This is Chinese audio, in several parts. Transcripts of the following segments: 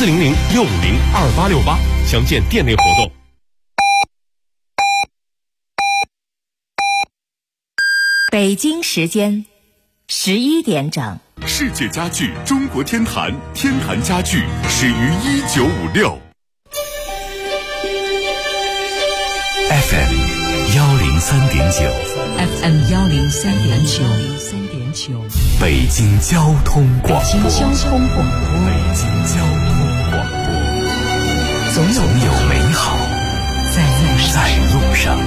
400-650-2868，详见店内活动。 北京时间11点整。 世界家具中国天坛，天坛家具始于1956。FM 103.9 FM 103.9 北京交通广播。 北京交通广播。 总有美好在路上。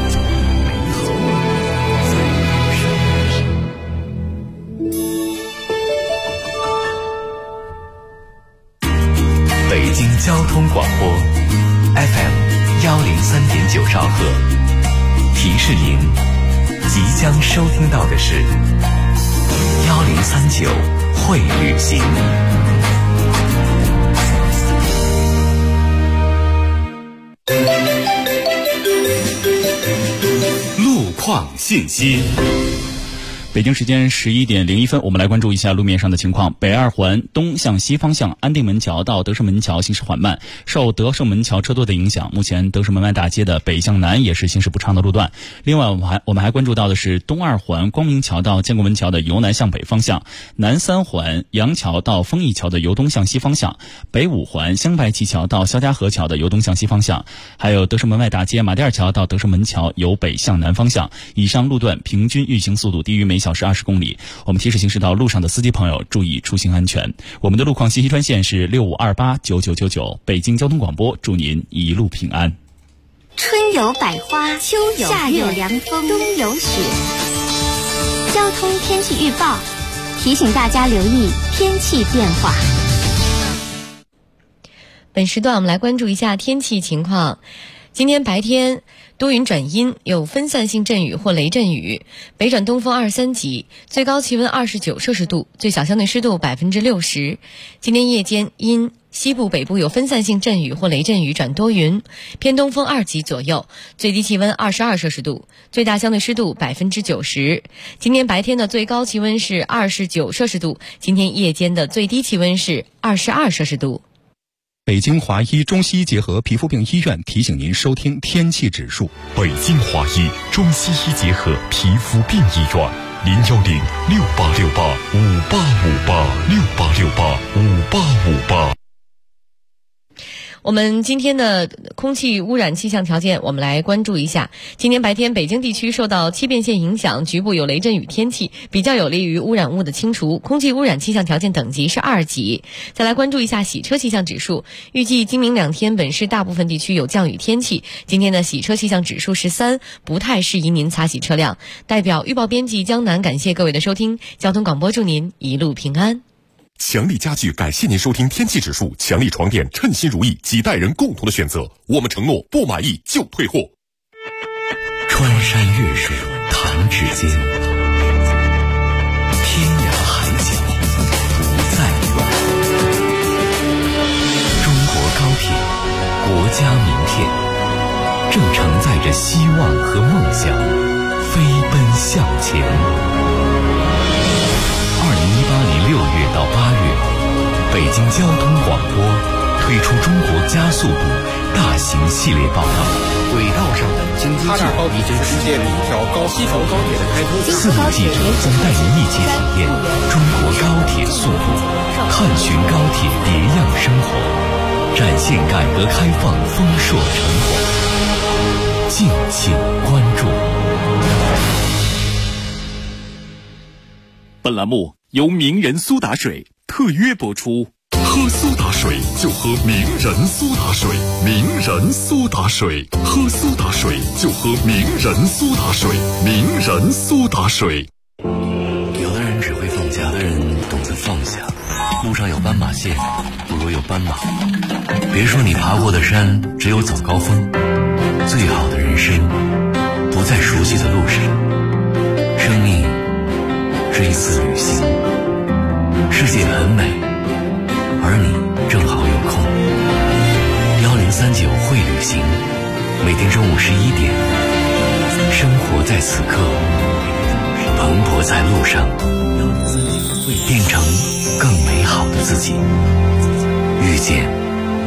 北京交通广播 FM 103.9兆赫，提示您即将收听到的是1039会旅行。路况信息。 北京时间11点01分，我们来关注一下路面上的情况。北二环东向西方向安定门桥到德胜门桥行驶缓慢，受德胜门桥车多的影响，目前德胜门外大街的北向南也是行驶不畅的路段。另外我们还关注到的是东二环光明桥到建国门桥的由南向北方向，南三环杨桥到丰益桥的由东向西方向，北五环香白旗桥到肖家河桥的由东向西方向，还有德胜门外大街马甸二桥到德胜门桥由北向南方向。以上路段平均运行速度低于每小时20公里，我们提示行驶到路上的司机朋友注意出行安全。我们的路况信息专线是65289999，北京交通广播，祝您一路平安。 春有百花，秋有夏有凉风，冬有雪。交通天气预报提醒大家留意天气变化。 本时段我们来关注一下天气情况。今天白天多云转阴，有分散性阵雨或雷阵雨，北转东风2-3级，最高气温29摄氏度，最小相对湿度60%。今天夜间因西部北部有分散性阵雨或雷阵雨转多云，偏东风2级左右，最低气温22摄氏度，最大相对湿度90%。今天白天的最高气温是29摄氏度，今天夜间的最低气温是22摄氏度。 北京华医中西医结合皮肤病医院提醒您收听天气指数。 北京华医中西医结合皮肤病医院，010-6868-5858，6868-5858。 我们今天的空气污染气象条件，我们来关注一下。今天白天北京地区受到七变线影响，局部有雷阵雨天气，比较有利于污染物的清除，空气污染气象条件等级是2级。再来关注一下洗车气象指数，预计今明2天本市大部分地区有降雨天气，今天的洗车气象指数是3，不太适宜您擦洗车辆。代表预报编辑江南感谢各位的收听，交通广播祝您一路平安。 强力家具感谢您收听天气指数，强力床垫称心如意，几代人共同的选择，我们承诺不满意就退货。 穿山越水弹指间，天涯海角不再远。中国高铁，国家名片，正承载着希望和梦想飞奔向前。2018年6月到8月，北京交通广播推出中国加速度大型系列报道， 轨道上的经济计划已经世界里一条西头高铁的开通。 4路记者将带您一起体验中国高铁速度，探寻高铁别样生活，展现改革开放丰硕成果。敬请关注。 本栏目由名人苏打水特约播出。喝苏打水就喝名人苏打水，名人苏打水，喝苏打水就喝名人苏打水，名人苏打水。 有的人只会放假，有的人懂得放下。路上有斑马线，不如有斑马。别说你爬过的山只有早高峰，最好的人生不在熟悉的路上。生命是一次旅行，世界很美，而你正好有空。1039会旅行，每天中午11点，生活在此刻，蓬勃在路上，变成更美好的自己，遇见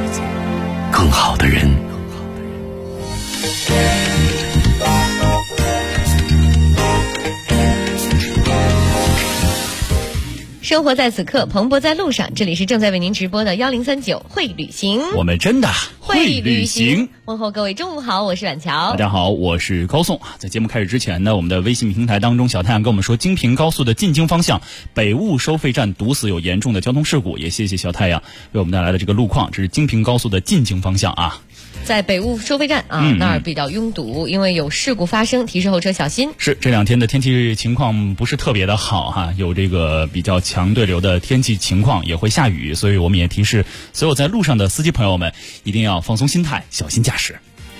生活在此刻，蓬勃在路上。这里是正在为您直播的1039会旅行， 我们真的会旅行。 问候各位中午好，我是阮乔。 大家好，我是高颂。在节目开始之前呢，我们的微信平台当中，小太阳跟我们说，京平高速的进京方向北雾收费站堵死，有严重的交通事故。也谢谢小太阳为我们带来的这个路况，这是京平高速的进京方向啊。 在北雾收费站啊，那儿比较拥堵，因为有事故发生，提示后车小心。 是这两天的天气情况不是特别的好哈，有这个比较强对流的天气情况，也会下雨，所以我们也提示所有在路上的司机朋友们一定要放松心态，小心驾驶。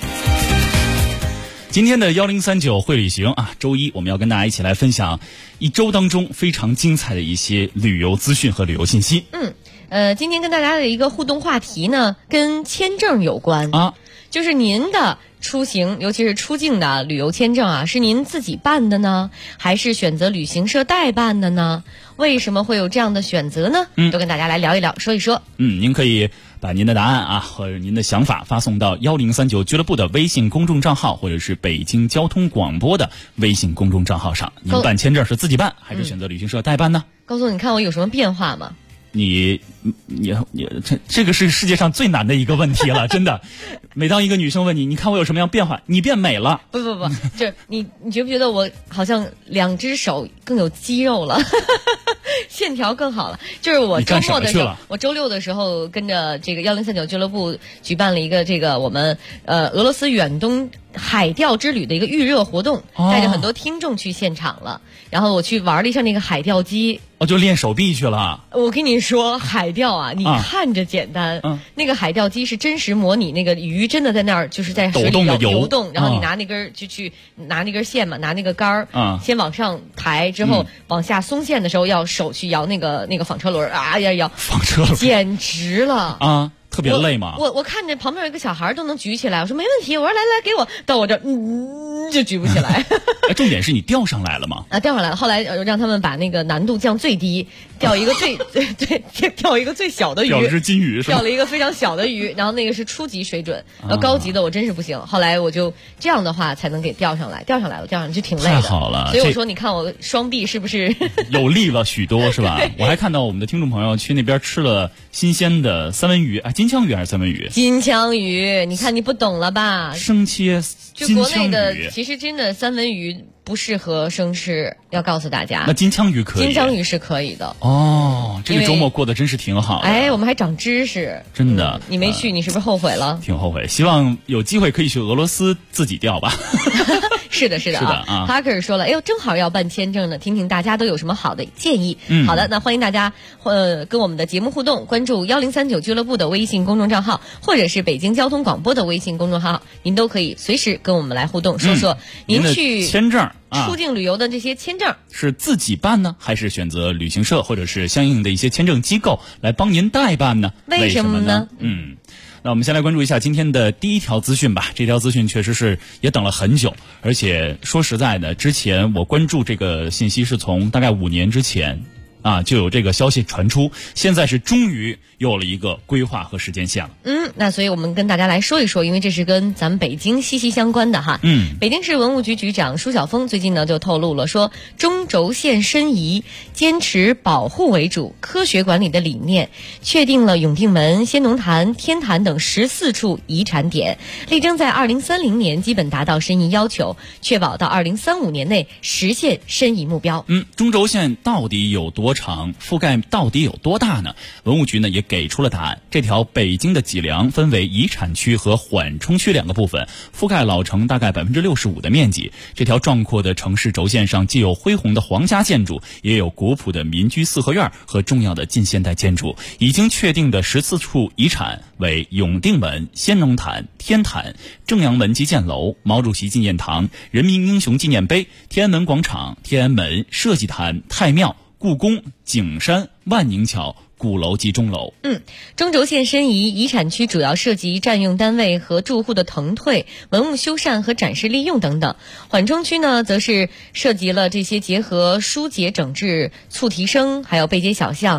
今天的1039会旅行啊，周一我们要跟大家一起来分享一周当中非常精彩的一些旅游资讯和旅游信息。 今天跟大家的一个互动话题呢，跟签证有关啊， 就是您的出行，尤其是出境的旅游签证啊，是您自己办的呢，还是选择旅行社代办的呢？为什么会有这样的选择呢？都跟大家来聊一聊，说一说。 您可以把您的答案啊或者您的想法发送到1039俱乐部的微信公众账号，或者是北京交通广播的微信公众账号上。您办签证是自己办，还是选择旅行社代办呢？ 高总，你看我有什么变化吗？ 你这个是世界上最难的一个问题了，真的。每当一个女生问你，你看我有什么样变化？你变美了。 不，这你觉不觉得我好像两只手更有肌肉了，线条更好了？就是我周末的时候，我周六的时候跟着这个1039俱乐部举办了一个这个我们俄罗斯远东海钓之旅的一个预热活动，带着很多听众去现场了，然后我去玩了一下那个海钓机。 就练手臂去了。 我跟你说，海钓啊，你看着简单，那个海钓机是真实模拟那个鱼真的在那儿就是在水里游动，然后你拿那根就去拿那根线嘛，拿那个杆儿，先往上抬，之后往下松线的时候要手去摇那个纺车轮啊呀摇， 纺车轮简直了啊！ 特别累吗？ 我看着旁边有一个小孩都能举起来，我说没问题，我说来给我，到我这就举不起来。 重点是你钓上来了吗？ 钓上来了。后来让他们把那个难度降最低，钓一个钓一个最小的鱼， 钓只金鱼是吧？ 钓了一个非常小的鱼，然后那个是初级水准，高级的我真是不行。后来我就这样的话才能给钓上来就挺累的。 太好了， 所以我说你看我双臂是不是有力了许多是吧？我还看到我们的听众朋友去那边吃了新鲜的三文鱼啊，金枪鱼还是三文鱼？ 金枪鱼，你看你不懂了吧？ 生切就国内的，其实真的三文鱼不适合生吃，要告诉大家。 那金枪鱼可以？ 金枪鱼是可以的。 这个周末过得真是挺好的。 我们还长知识， 真的。 你没去，你是不是后悔了？ 挺后悔，希望有机会可以去俄罗斯自己钓吧。 是的啊。Parker 说了，正好要办签证呢，听听大家都有什么好的建议。好的，那欢迎大家跟我们的节目互动，关注1039俱乐部的微信公众账号，或者是北京交通广播的微信公众号，您都可以随时跟我们来互动，说说您去签证出境旅游的这些签证是自己办呢，还是选择旅行社或者是相应的一些签证机构来帮您代办呢？ 为什么呢？ 那我们先来关注一下今天的第一条资讯吧。这条资讯确实是也等了很久，而且说实在的，之前我关注这个信息是从大概5年之前就有这个消息传出，现在是终于有了一个规划和时间线了。 那所以我们跟大家来说一说，因为这是跟咱们北京息息相关的哈。北京市文物局局长舒晓峰最近呢就透露了，说中轴线申遗坚持保护为主、科学管理的理念，确定了永定门、先农坛、天坛等14处遗产点，力争在2030年基本达到申遗要求，确保到2035年内实现申遗目标。 中轴线到底有多长，覆盖到底有多大呢？文物局呢也给出了答案。这条北京的脊梁分为遗产区和缓冲区2个部分，覆盖老城大概65%的面积。这条壮阔的城市轴线上既有恢宏的皇家建筑，也有古朴的民居四合院和重要的近现代建筑。已经确定的14处遗产为永定门、先农坛、天坛、正阳门基建楼、毛主席纪念堂、人民英雄纪念碑、天安门广场、天安门、社稷坛、太庙、故宫、景山、万宁桥、鼓楼及钟楼。 中轴线申遗遗产区主要涉及占用单位和住户的腾退、文物修缮和展示利用等等。缓冲区呢，则是涉及了这些结合疏解整治、促提升，还有背街小巷、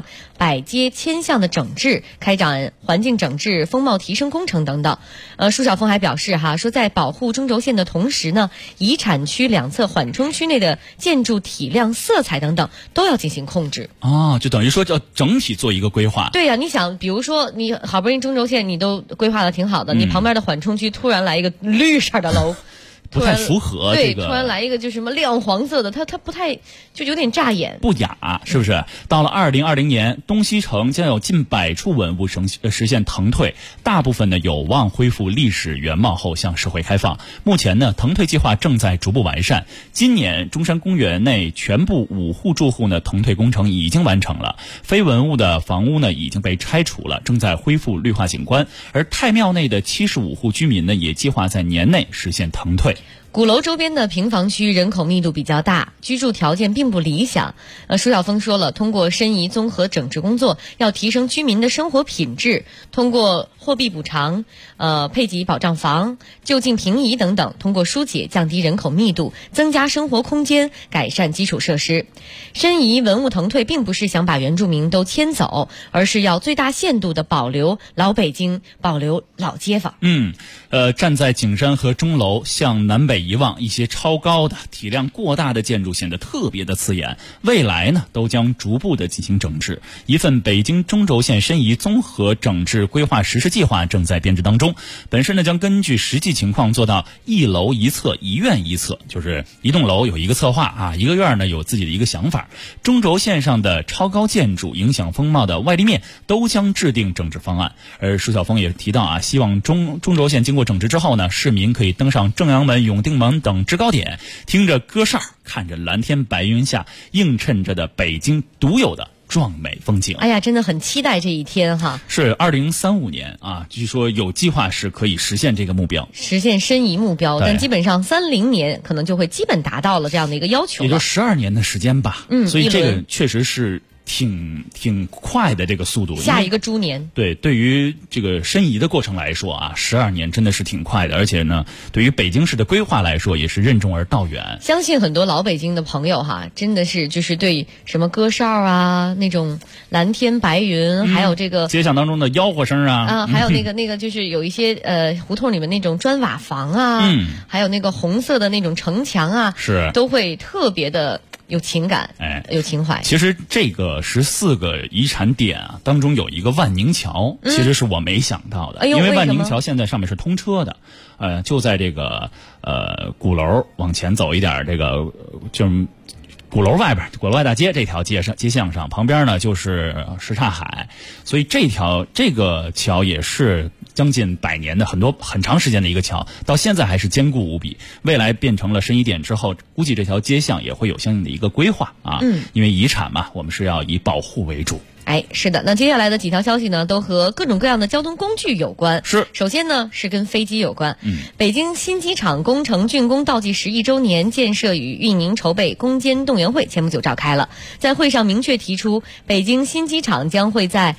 百街千巷的整治，开展环境整治、风貌提升工程等等。舒晓峰还表示说在保护中轴线的同时呢，遗产区两侧缓冲区内的建筑体量、色彩等等都要进行控制。 就等于说要整体做一个规划。 对呀，你想，比如说你好不容易中轴线你都规划的挺好的，你旁边的缓冲区突然来一个绿色的楼。 不太符合这个， 对，突然来一个就什么亮黄色的，它不太，就有点扎眼， 不雅，是不是？到了2020年，东西城将有近100处文物实现腾退，大部分呢有望恢复历史原貌后向社会开放。目前呢，腾退计划正在逐步完善。今年中山公园内全部5户住户呢腾退工程已经完成了，非文物的房屋呢已经被拆除了，正在恢复绿化景观。而太庙内的75户居民呢，也计划在年内实现腾退。 鼓楼周边的平房区人口密度比较大，居住条件并不理想。舒晓峰说了，通过申遗综合整治工作，要提升居民的生活品质，通过货币补偿、配给保障房、就近平移等等，通过疏解降低人口密度，增加生活空间，改善基础设施。申遗文物腾退并不是想把原住民都迁走，而是要最大限度的保留老北京，保留老街坊。 站在景山和钟楼向南北一望，一些超高的体量过大的建筑显得特别的刺眼。未来呢，都将逐步的进行整治。一份北京中轴线申遗综合整治规划实施计划正在编制当中。本市呢将根据实际情况做到一楼一策、一院一策，就是一栋楼有一个策划一个院呢有自己的一个想法。中轴线上的超高建筑影响风貌的外立面都将制定整治方案。而舒晓峰也提到希望中轴线经过整治之后呢，市民可以登上正阳门、永定门等制高点，听着歌哨，看着蓝天白云下映衬着的北京独有的壮美风景。 哎呀，真的很期待这一天哈！ 是2035年据说有计划是可以实现这个目标， 实现申遗目标，但基本上30年可能就会基本达到了这样的一个要求了， 也就12年的时间吧。所以这个确实是挺快的这个速度。 下一个猪年， 对于这个申遗的过程来说12年真的是挺快的，而且呢，对于北京市的规划来说也是任重而道远。 相信很多老北京的朋友真的是就是对什么歌哨那种蓝天白云，还有这个街巷当中的吆喝声还有那个就是有一些胡同里面那种砖瓦房还有那个红色的那种城墙是都会特别的有情感，有情怀。 其实这个14个遗产点当中有一个万宁桥，其实是我没想到的，因为万宁桥现在上面是通车的，就在这个鼓楼往前走一点，这个就是鼓楼外边，鼓楼外大街这条街巷上，旁边呢就是什刹海，所以这个桥也是将近100年的很长时间的一个桥，到现在还是坚固无比。未来变成了申遗点之后，估计这条街巷也会有相应的一个规划因为遗产嘛，我们是要以保护为主。 是的，那接下来的几条消息呢，都和各种各样的交通工具有关。 是， 首先呢是跟飞机有关。北京新机场工程竣工倒计时1周年建设与运营筹备攻坚动员会前不久召开了，在会上明确提出，北京新机场将会在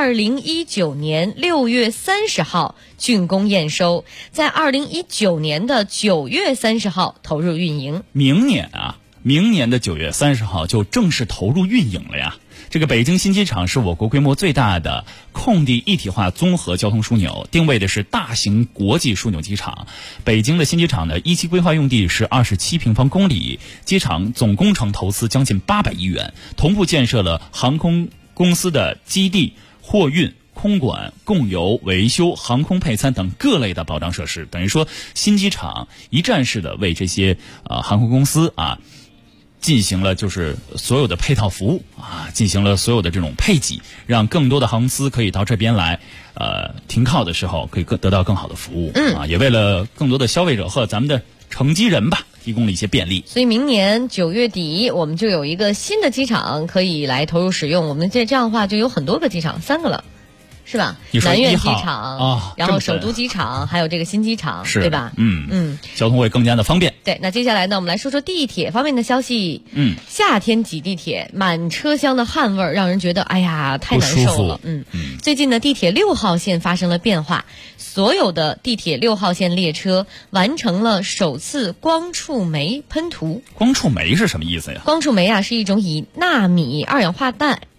2019年6月30号竣工验收，在2019年的9月30号投入运营。 明年的9月30号就正式投入运营了呀。这个北京新机场是我国规模最大的空地一体化综合交通枢纽，定位的是大型国际枢纽机场。北京的新机场的一期规划用地是27平方公里，机场总工程投资将近800亿元，同步建设了航空公司的基地、货运、空管、供油、维修、航空配餐等各类的保障设施，等于说新机场一站式的为这些航空公司进行了就是所有的配套服务进行了所有的这种配给，让更多的航空公司可以到这边来停靠的时候可以得到更好的服务也为了更多的消费者和咱们的乘机人吧提供了一些便利。 所以明年9月底我们就有一个新的机场可以来投入使用，我们这样的话就有很多个机场，3个了。是吧？南苑机场然后首都机场，还有这个新机场，对吧？ 交通会更加的方便。 对，那接下来呢，我们来说说地铁方面的消息。夏天挤地铁，满车厢的汗味儿让人觉得哎呀太难受了。最近呢，地铁6号线发生了变化，所有的地铁6号线列车完成了首次光触媒喷涂。 光触媒是什么意思呀？ 光触媒是一种以纳米二氧化氮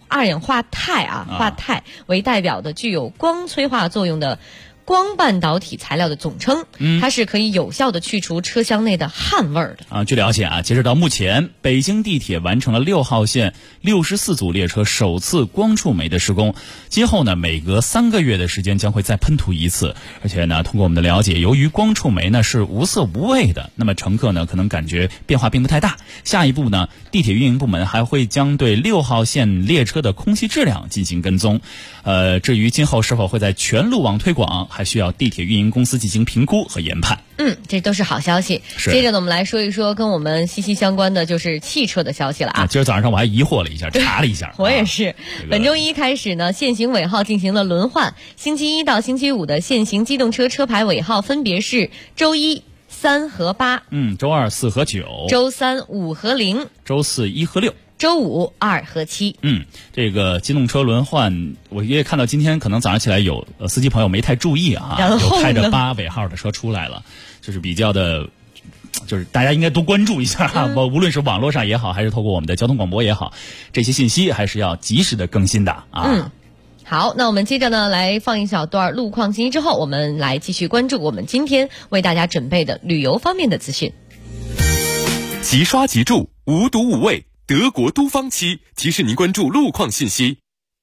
二氧化钛为代表的具有光催化作用的光半导体材料的总称，它是可以有效的去除车厢内的汗味儿的。 据了解截止到目前，北京地铁完成了6号线64组列车首次光触媒的施工，今后呢每隔3个月的时间将会再喷涂一次。而且呢，通过我们的了解，由于光触媒呢是无色无味的，那么乘客呢可能感觉变化并不太大。下一步呢，地铁运营部门还会将对6号线列车的空气质量进行跟踪。至于今后是否会在全路网推广，还需要地铁运营公司进行评估和研判。 这都是好消息。接着呢，我们来说一说跟我们息息相关的就是汽车的消息了今儿早上我还疑惑了一下，查了一下。 我也是。本周一开始呢，限行尾号进行了轮换，星期一到星期五的限行机动车车牌尾号分别是周一3和8， 周二4和9， 周三5和0， 周四1和6。 周五2和7。 这个机动车轮换，我也看到今天可能早上起来有司机朋友没太注意有开着8尾号的车出来了，就是比较的，就是大家应该多关注一下无论是网络上也好，还是透过我们的交通广播也好，这些信息还是要及时的更新的好，那我们接着呢来放一小段路况信息之后，我们来继续关注我们今天为大家准备的旅游方面的资讯。 即刷即住，无毒无味。德国都方漆提示您关注路况信息。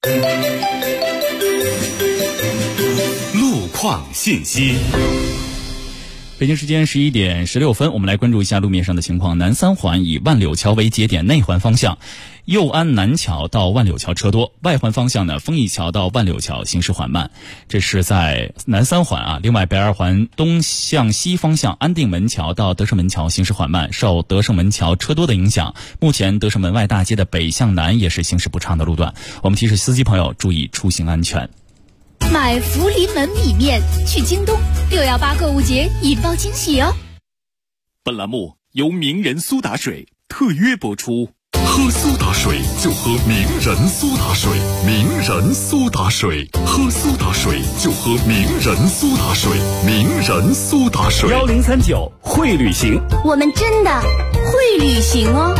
路况信息。 北京时间11点16分，我们来关注一下路面上的情况。南三环以万柳桥为节点，内环方向右安南桥到万柳桥车多，外环方向呢，丰益桥到万柳桥行驶缓慢。这是在南三环另外北二环东向西方向安定门桥到德胜门桥行驶缓慢，受德胜门桥车多的影响，目前德胜门外大街的北向南也是行驶不畅的路段。我们提示司机朋友注意出行安全。 买福临门米面去京东，618购物节引爆惊喜哦！ 本栏目由名人苏打水特约播出。 喝苏打水就喝名人苏打水，名人苏打水，喝苏打水就喝名人苏打水，名人苏打水。 1039会旅行， 我们真的会旅行哦。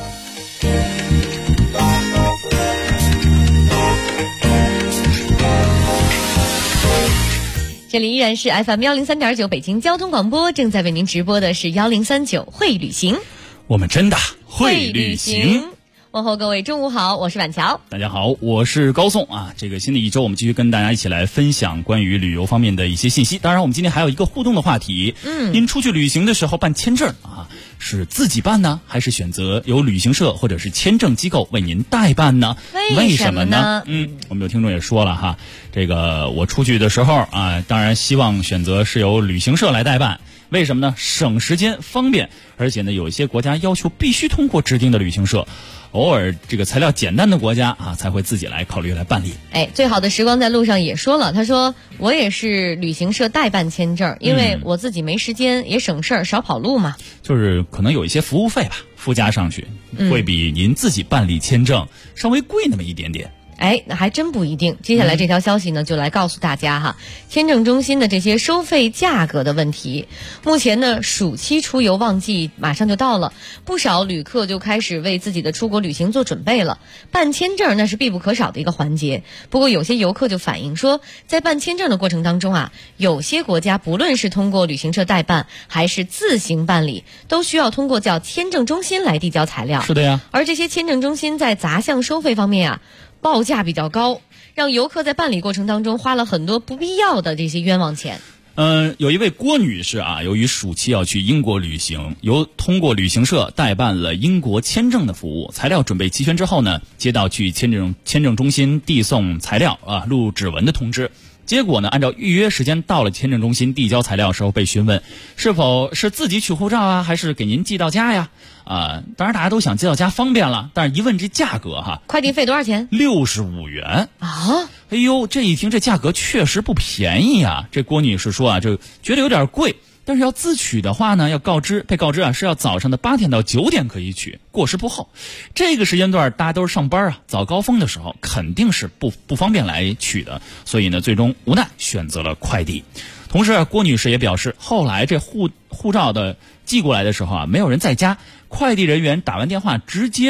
这里依然是 FM 103.9北京交通广播，正在为您直播的是1039会旅行， 我们真的会旅行。 问候各位中午好，我是婉乔。 大家好，我是高颂这个新的一周我们继续跟大家一起来分享关于旅游方面的一些信息。当然我们今天还有一个互动的话题，您出去旅行的时候办签证是自己办呢，还是选择由旅行社或者是签证机构为您代办呢？为什么呢？我们有听众也说了这个我出去的时候当然希望选择是由旅行社来代办。为什么呢？省时间方便，而且呢有一些国家要求必须通过指定的旅行社，偶尔这个材料简单的国家才会自己来考虑来办理。 最好的时光在路上也说了，他说我也是旅行社代办签证，因为我自己没时间也省事儿，少跑路嘛。 就是可能有一些服务费吧附加上去，会比您自己办理签证稍微贵那么一点点。 那还真不一定。接下来这条消息呢，就来告诉大家签证中心的这些收费价格的问题。目前呢，暑期出游旺季马上就到了，不少旅客就开始为自己的出国旅行做准备了。办签证那是必不可少的一个环节。不过有些游客就反映说，在办签证的过程当中有些国家不论是通过旅行社代办还是自行办理，都需要通过叫签证中心来递交材料。 是的呀。 而这些签证中心在杂项收费方面报价比较高，让游客在办理过程当中花了很多不必要的这些冤枉钱。 有一位郭女士由于暑期要去英国旅行，通过旅行社代办了英国签证的服务，材料准备齐全之后呢，接到去签证中心递送材料录指纹的通知。结果呢，按照预约时间到了签证中心递交材料的时候，被询问是否是自己取护照还是给您寄到家呀？当然大家都想寄到家方便了，但是一问这价格快递费多少钱 ？65元哎呦，这一听这价格确实不便宜这郭女士说就觉得有点贵。但是要自取的话呢，被告知是要早上的8点到9点可以取，过时不候。这个时间段大家都是上班早高峰的时候，肯定是不方便来取的，所以呢，最终无奈选择了快递。同时郭女士也表示，后来这护照的寄过来的时候没有人在家，快递人员打完电话直接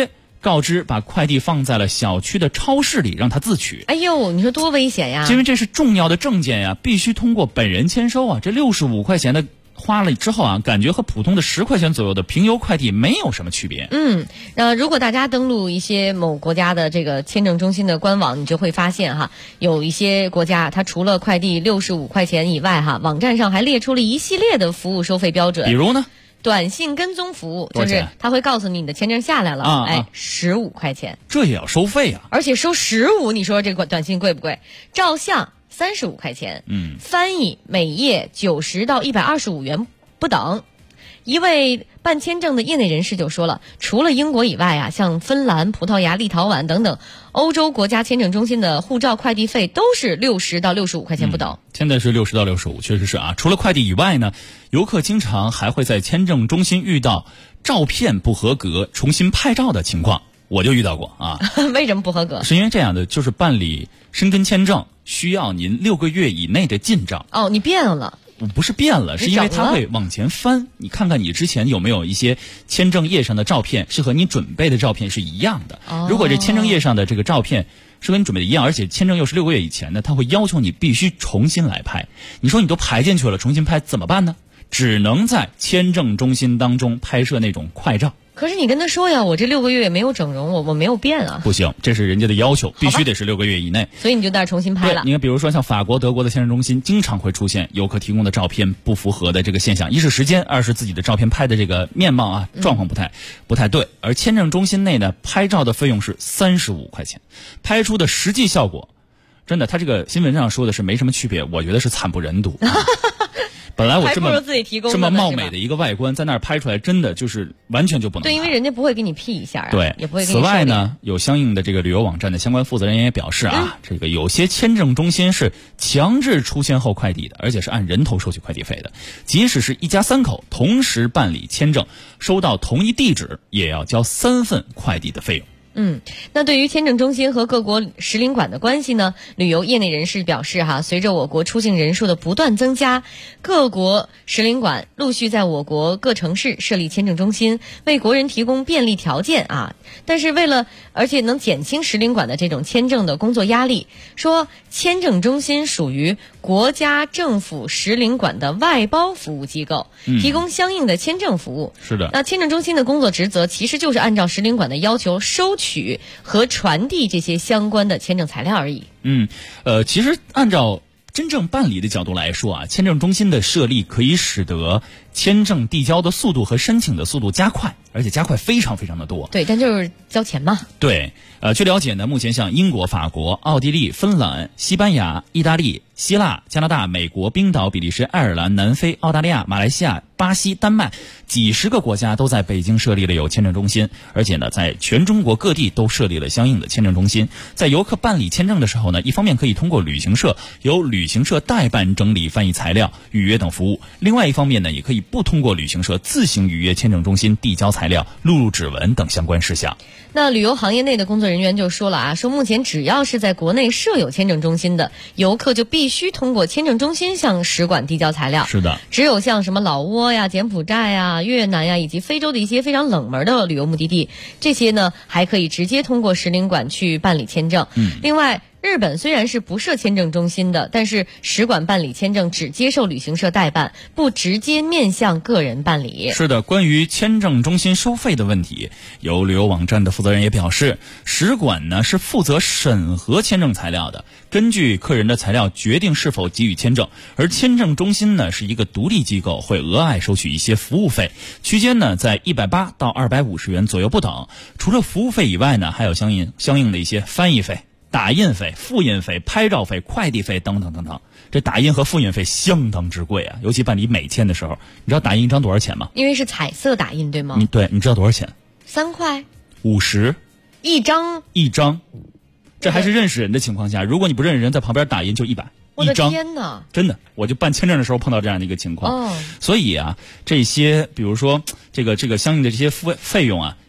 告知把快递放在了小区的超市里，让他自取。 哎呦，你说多危险呀！ 因为这是重要的证件呀，必须通过本人签收啊。这65块钱的花了之后啊，感觉和普通的10块钱左右的平邮快递没有什么区别。 如果大家登录一些某国家的这个签证中心的官网，你就会发现哈，有一些国家它除了快递65块钱以外哈，网站上还列出了一系列的服务收费标准。 比如呢？ 短信跟踪服务，就是他会告诉你的签证下来了，15块钱， 这也要收费啊！ 而且收15，你说这个短信贵不贵？照相35块钱，翻译每页90到125元不等。一位办签证的业内人士就说了，除了英国以外啊，像芬兰、葡萄牙、立陶宛等等欧洲国家签证中心的护照快递费都是60到65块钱不等。 现在是60到65，确实是啊。除了快递以外呢，游客经常还会在签证中心遇到照片不合格、重新拍照的情况，我就遇到过啊。 为什么不合格？ 是因为这样的，就是办理申根签证需要您6个月以内的进账。 哦，你变了。 不是变了，是因为他会往前翻，你看看你之前有没有一些签证页上的照片是和你准备的照片是一样的。如果这签证页上的这个照片是和你准备的一样，而且签证又是6个月以前的，他会要求你必须重新来拍。你说你都排进去了，重新拍怎么办呢？只能在签证中心当中拍摄那种快照。 可是你跟他说呀，我这6个月没有整容，我没有变啊。 不行，这是人家的要求，必须得是6个月以内。 所以你就在这重新拍了。 你看，比如说像法国、德国的签证中心，经常会出现游客提供的照片不符合的这个现象。一是时间，二是自己的照片拍的这个面貌啊状况不太对。而签证中心内呢，拍照的费用是35块钱，拍出的实际效果，真的，他这个新闻上说的是没什么区别，我觉得是惨不忍睹。本来我这么貌美的一个外观，在那儿拍出来，真的就是完全就不能拍。 对，因为人家不会给你 P 一下啊， 对， 也不会给你。 此外呢，有相应的这个旅游网站的相关负责人也表示啊，这个有些签证中心是强制出签后快递的，而且是按人头收取快递费的。即使是一家3口同时办理签证，收到同一地址，也要交3份快递的费用。 那对于签证中心和各国使领馆的关系呢？旅游业内人士表示随着我国出境人数的不断增加，各国使领馆陆续在我国各城市设立签证中心，为国人提供便利条件啊。但是而且能减轻使领馆的这种签证的工作压力，说签证中心属于国家政府使领馆的外包服务机构，提供相应的签证服务。 是的。 那签证中心的工作职责其实就是按照使领馆的要求收取和传递这些相关的签证材料而已。 其实按照真正办理的角度来说啊，签证中心的设立可以使得签证递交的速度和申请的速度加快，而且加快非常非常的多。 对，但就是交钱嘛。 对，据了解呢，目前像英国、法国、奥地利、芬兰、西班牙、意大利、希腊、加拿大、美国、冰岛、比利时、爱尔兰、南非、澳大利亚、马来西亚、巴西、丹麦几十个国家都在北京设立了有签证中心，而且呢，在全中国各地都设立了相应的签证中心。在游客办理签证的时候呢，一方面可以通过旅行社由旅行社代办整理翻译材料、预约等服务，另外一方面呢，也可以不通过旅行社自行预约签证中心递交材料、录入指纹等相关事项。 那旅游行业内的工作人员就说了说目前只要是在国内设有签证中心的游客，就必须通过签证中心向使馆递交材料。 是的， 只有像什么老挝呀、柬埔寨呀、越南呀以及非洲的一些非常冷门的旅游目的地，这些呢还可以直接通过使领馆去办理签证。另外日本虽然是不设签证中心的，但是使馆办理签证只接受旅行社代办，不直接面向个人办理。 是的，关于签证中心收费的问题，有旅游网站的负责人也表示，使馆呢是负责审核签证材料的，根据客人的材料决定是否给予签证，而签证中心呢是一个独立机构，会额外收取一些服务费，区间呢在180到250元左右不等。除了服务费以外呢，还有相应的一些翻译费、打印费、复印费、拍照费、快递费等等等等。这打印和复印费相当之贵啊，尤其办理美签的时候。你知道打印一张多少钱吗？ 因为是彩色打印，对吗？ 对，你知道多少钱 ？3块 ？50 一张。 这还是认识人的情况下，如果你不认识人，在旁边打印就100。 我的天哪！ 真的，我就办签证的时候碰到这样的一个情况。所以啊，这些比如说这个相应的这些费用啊，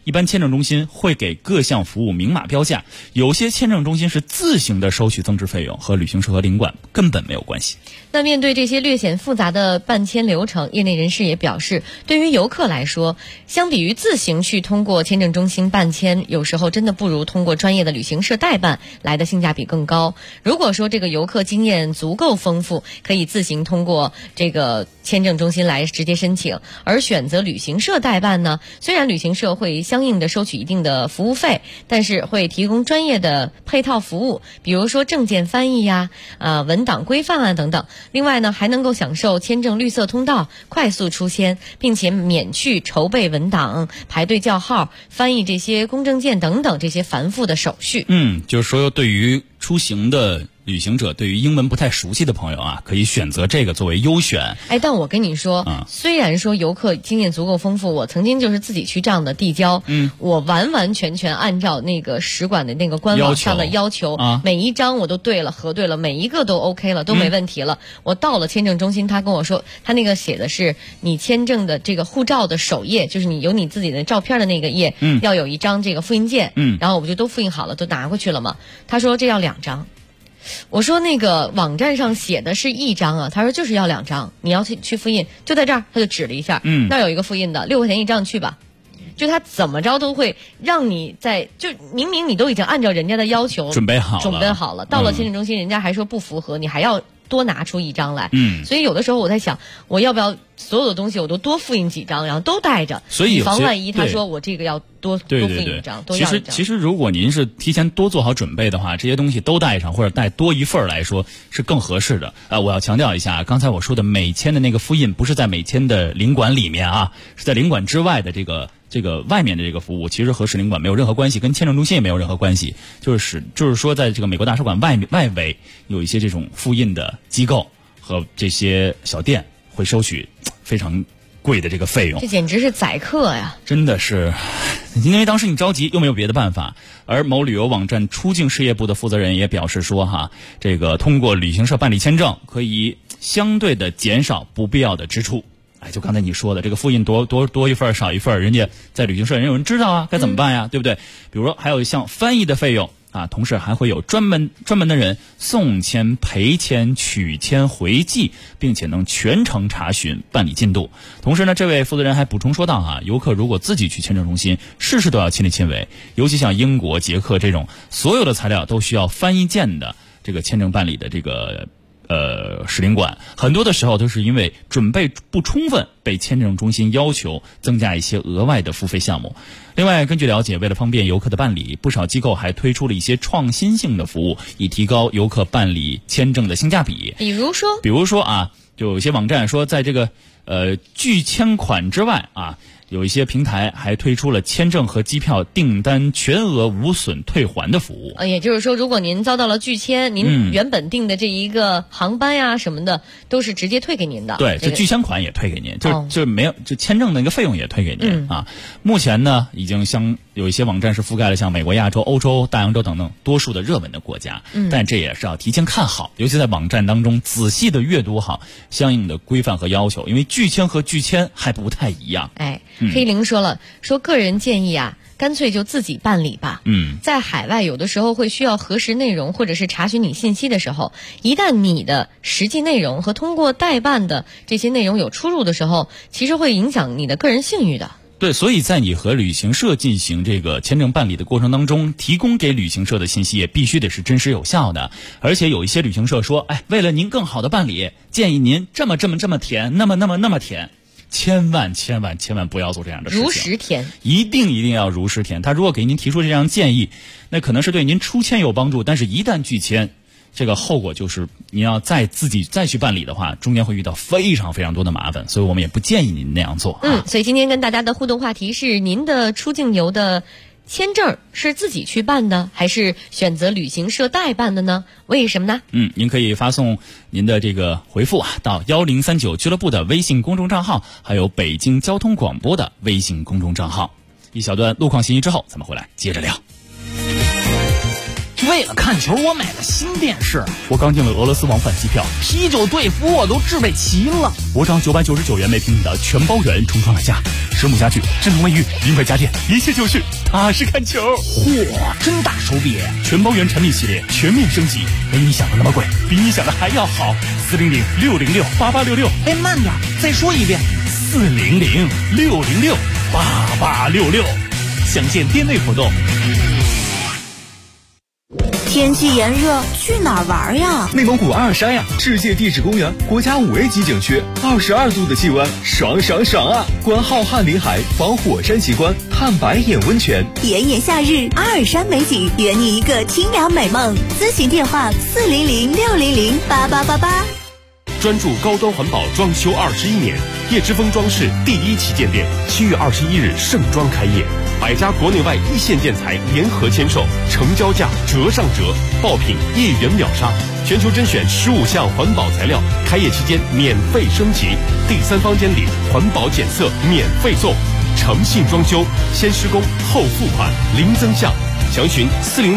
一般签证中心会给各项服务明码标价，有些签证中心是自行的收取增值费用，和旅行社和领馆根本没有关系。 那面对这些略显复杂的办签流程，业内人士也表示，对于游客来说，相比于自行去通过签证中心办签，有时候真的不如通过专业的旅行社代办来的性价比更高。如果说这个游客经验足够丰富，可以自行通过这个签证中心来直接申请，而选择旅行社代办呢，虽然旅行社会相应的收取一定的服务费，但是会提供专业的配套服务，比如说证件翻译呀、文档规范啊等等。另外呢，还能够享受签证绿色通道，快速出签，并且免去筹备文档、排队叫号、翻译这些公证件等等这些繁复的手续。 就是说对于出行的旅行者，对于英文不太熟悉的朋友啊，可以选择这个作为优选。 但我跟你说，虽然说游客经验足够丰富，我曾经就是自己去这样的递交，我完完全全按照那个使馆的那个官网上的要求，每一张我都对了，核对了，每一个都 OK 了，都没问题了。我到了签证中心，他跟我说，他那个写的是你签证的这个护照的首页，就是你有你自己的照片的那个页，要有一张这个复印件，然后我不就都复印好了，都拿回去了吗？他说这要2张。我说那个网站上写的是1张啊，他说就是要2张，你要去复印，就在这儿，他就指了一下，那有一个复印的，6块钱1张，去吧。就他怎么着都会让你就明明你都已经按照人家的要求准备好了，到了签证中心，人家还说不符合，你还要多拿出1张来。所以有的时候我在想，我要不要所有的东西我都多复印几张，然后都带着，以防万一。他说我这个要多复印1张，多要1张。 其实如果您是提前多做好准备的话，这些东西都带上，或者带多一份来说是更合适的。我要强调一下，刚才我说的美签的那个复印不是在美签的领馆里面啊，是在领馆之外的这个外面的这个服务，其实和使领馆没有任何关系，跟签证中心也没有任何关系。就是说，在这个美国大使馆外围有一些这种复印的机构和这些小店会收取非常贵的这个费用， 这简直是宰客呀！ 真的是，因为当时你着急又没有别的办法。而某旅游网站出境事业部的负责人也表示说，这个通过旅行社办理签证可以相对的减少不必要的支出。就刚才你说的这个复印多一份少一份，人家在旅行社人有人知道啊，该怎么办呀，对不对？比如说还有像翻译的费用同时还会有专门的人送签、陪签、取签、回寄，并且能全程查询办理进度。同时呢，这位负责人还补充说道游客如果自己去签证中心，事事都要亲力亲为，尤其像英国、捷克这种所有的材料都需要翻译件的这个签证办理的这个使领馆，很多的时候都是因为准备不充分，被签证中心要求增加一些额外的付费项目。另外，根据了解，为了方便游客的办理，不少机构还推出了一些创新性的服务，以提高游客办理签证的性价比。比如说就有些网站说，在这个拒签款之外有一些平台还推出了签证和机票订单全额无损退还的服务。 也就是说，如果您遭到了拒签，您原本订的这一个航班呀什么的，都是直接退给您的。 对，这拒签款也退给您，就没有就签证的那个费用也退给您目前呢，已经有一些网站是覆盖了像美国、亚洲、欧洲、大洋洲等等多数的热门的国家，但这也是要提前看好，尤其在网站当中仔细的阅读好相应的规范和要求，因为拒签和拒签还不太一样。 黑玲说了，说个人建议干脆就自己办理吧。在海外有的时候会需要核实内容或者是查询你信息的时候，一旦你的实际内容和通过代办的这些内容有出入的时候，其实会影响你的个人信誉的。 对，所以在你和旅行社进行这个签证办理的过程当中，提供给旅行社的信息也必须得是真实有效的。而且有一些旅行社说，为了您更好的办理，建议您这么填，那么填。千万不要做这样的事情， 如实填， 一定要如实填。他如果给您提出这样建议，那可能是对您出签有帮助，但是一旦拒签，这个后果就是您要自己再去办理的话，中间会遇到非常非常多的麻烦，所以我们也不建议您那样做。 所以今天跟大家的互动话题是：您的出境游的签证是自己去办的，还是选择旅行社代办的呢？为什么呢？ 您可以发送您的这个回复到1039俱乐部的微信公众账号，还有北京交通广播的微信公众账号。一小段路况信息之后，咱们回来接着聊。 天为了看球，我买了新电视。 我刚订了俄罗斯往返机票， 啤酒队服我都置备齐了。 我找999元每平米的全包圆重创了家，10亩家具，智能卫浴，零块家电，一切就是踏实看球。 嚯，真大手笔！ 全包圆产品系列全面升级，没你想的那么贵，比你想的还要好。400-606-8866。 哎，慢点，再说一遍。 400-606-8866。详见店内活动。 天气炎热，去哪儿玩呀？ 内蒙古阿尔山呀，世界地质公园，国家5A 级景区，22度的气温，爽爽爽啊！观浩瀚林海，访火山奇观，探白眼温泉。 炎炎夏日，阿尔山美景，圆你一个清凉美梦。咨询电话400-600-8888。 专注高端环保装修21年，叶之峰装饰第1旗舰店7月21日盛装开业，100家国内外一线建材联合签售，成交价折上折，爆品1元秒杀，全球甄选15项环保材料，开业期间免费升级，第3方监理环保检测免费送，诚信装修，先施工后付款，零增项，详询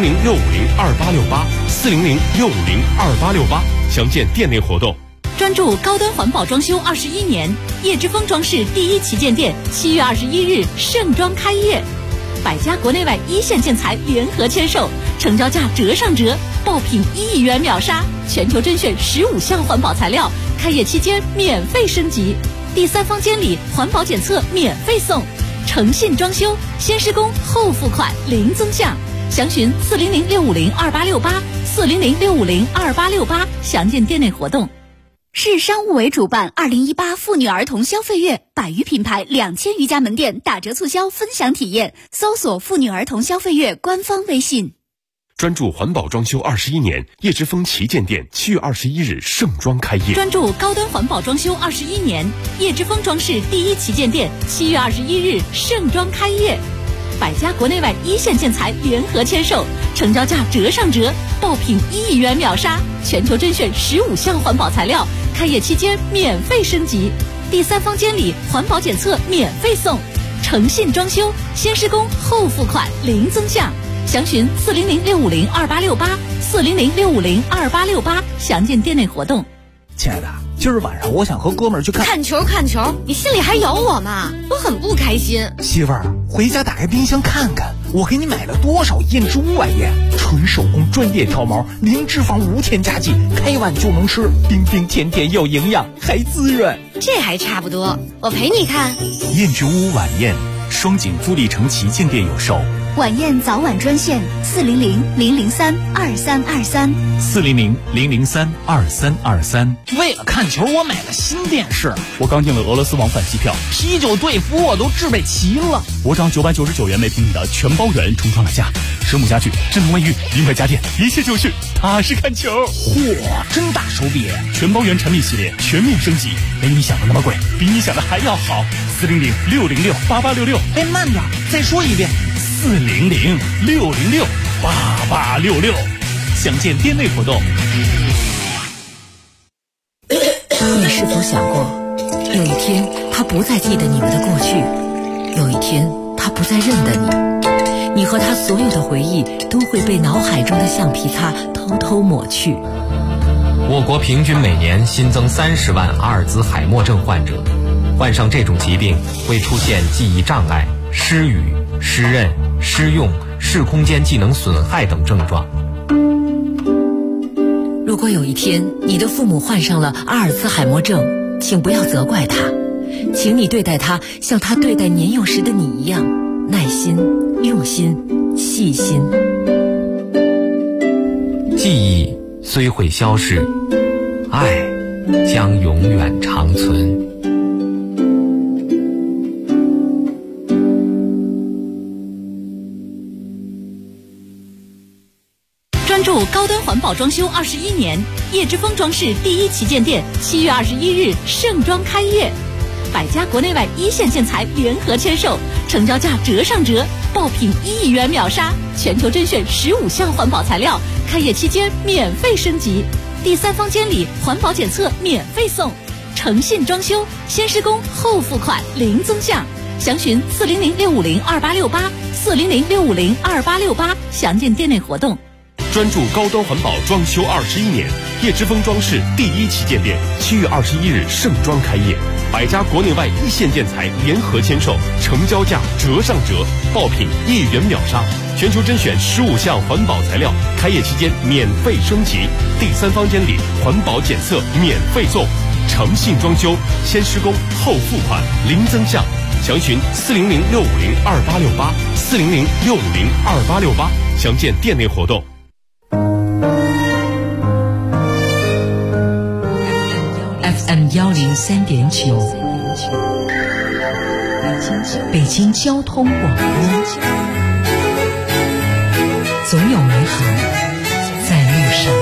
400-650-2868，400-650-2868，详见店内活动。 专注高端环保装修21年，叶之峰装饰第1旗舰店7月21日盛装开业，100家国内外一线建材联合签售，成交价折上折，爆品1元秒杀，全球甄选15项环保材料，开业期间免费升级，第3方监理环保检测免费送，诚信装修，先施工后付款，零增项，详询400-650-2868，400-650-2868，详见店内活动。 市商务委主办2018妇女儿童消费月，100余品牌2000余家门店打折促销分享体验，搜索妇女儿童消费月官方微信。 专注环保装修21年，叶之峰旗舰店7月21日盛装开业。 专注高端环保装修21年，叶之峰装饰第1旗舰店7月21日盛装开业，100家国内外一线建材联合签售，成交价折上折，爆品1元秒杀，全球甄选15项环保材料，开业期间免费升级，第3方监理环保检测免费送，诚信装修，先施工后付款，零增项，详询400-650-2868，400-650-2868，详见店内活动。 亲爱的，今儿晚上我想和哥们儿去看球，你心里还有我吗？我很不开心。 媳妇儿，回家打开冰箱看看，我给你买了多少燕之屋晚宴，纯手工专业挑毛，零脂肪无添加剂，开碗就能吃，冰冰甜甜又营养，还滋润。 这还差不多，我陪你看。 燕之屋晚宴，双井富力城旗舰店有售。 晚宴早晚专线 400-003-2323，400-003-2323。 为了看球，我买了新电视。 我刚订了俄罗斯往返机票， 啤酒队服我都置备齐了。 我找999元每平米的全包圆重创了家，10亩家具，智能卫浴，零块家电，一切就是踏实看球。 嚯，真大手笔！ 全包圆产品系列全面升级，没你想的那么贵，比你想的还要好。400-606-8866。 哎，慢点，再说一遍。 400-606-8866，详见店内活动。 你是否想过，有一天他不再记得你们的过去，有一天他不再认得你，你和他所有的回忆都会被脑海中的橡皮擦偷偷抹去。 我国平均每年新增30万阿尔兹海默症患者，患上这种疾病会出现记忆障碍、失语、失认、失用、视空间技能损害等症状。 如果有一天你的父母患上了阿尔兹海默症，请不要责怪他，请你对待他像他对待年幼时的你一样，耐心、用心、细心。 记忆虽会消逝，爱将永远长存。 专注高端环保装修21年，叶之峰装饰第1旗舰店7月21日盛装开业，100家国内外一线建材联合签售，成交价折上折，爆品1元秒杀，全球甄选15项环保材料，开业期间免费升级，第3方监理环保检测免费送，诚信装修，先施工后付款，零增项，详询400-650-2868，400-650-2868，详见店内活动。 专注高端环保装修21年，叶之峰装饰第一旗舰店7月21日盛装开业，100家国内外一线建材联合签售，成交价折上折，爆品1元秒杀，全球甄选15项环保材料，开业期间免费升级，第3方监理环保检测免费送，诚信装修，先施工后付款，零增项。详询400-650-2868，400-650-2868，详见店内活动。 FM 103.9，北京交通广播，总有美好在路上。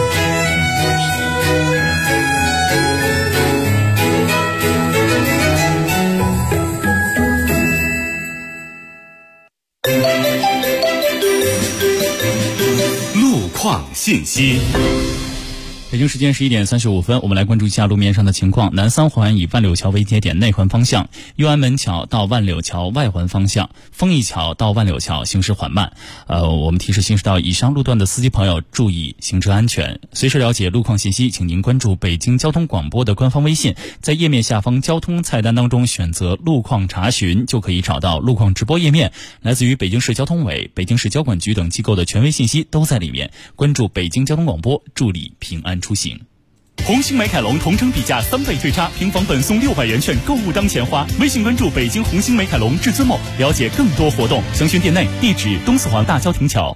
路况信息。 北京时间11点35分，我们来关注一下路面上的情况。南三环以万柳桥为节点内环方向，右安门桥到万柳桥外环方向，丰益桥到万柳桥行驶缓慢。我们提示行驶到以上路段的司机朋友注意行车安全。随时了解路况信息，请您关注北京交通广播的官方微信，在页面下方交通菜单当中选择路况查询，就可以找到路况直播页面。来自于北京市交通委、北京市交管局等机构的权威信息都在里面。关注北京交通广播，助力平安出行。 红星美凯龙同城比价3倍退差，平房本送600元券，购物当钱花。微信关注北京红星美凯龙至尊某，了解更多活动。详询店内，地址东四环大郊亭桥。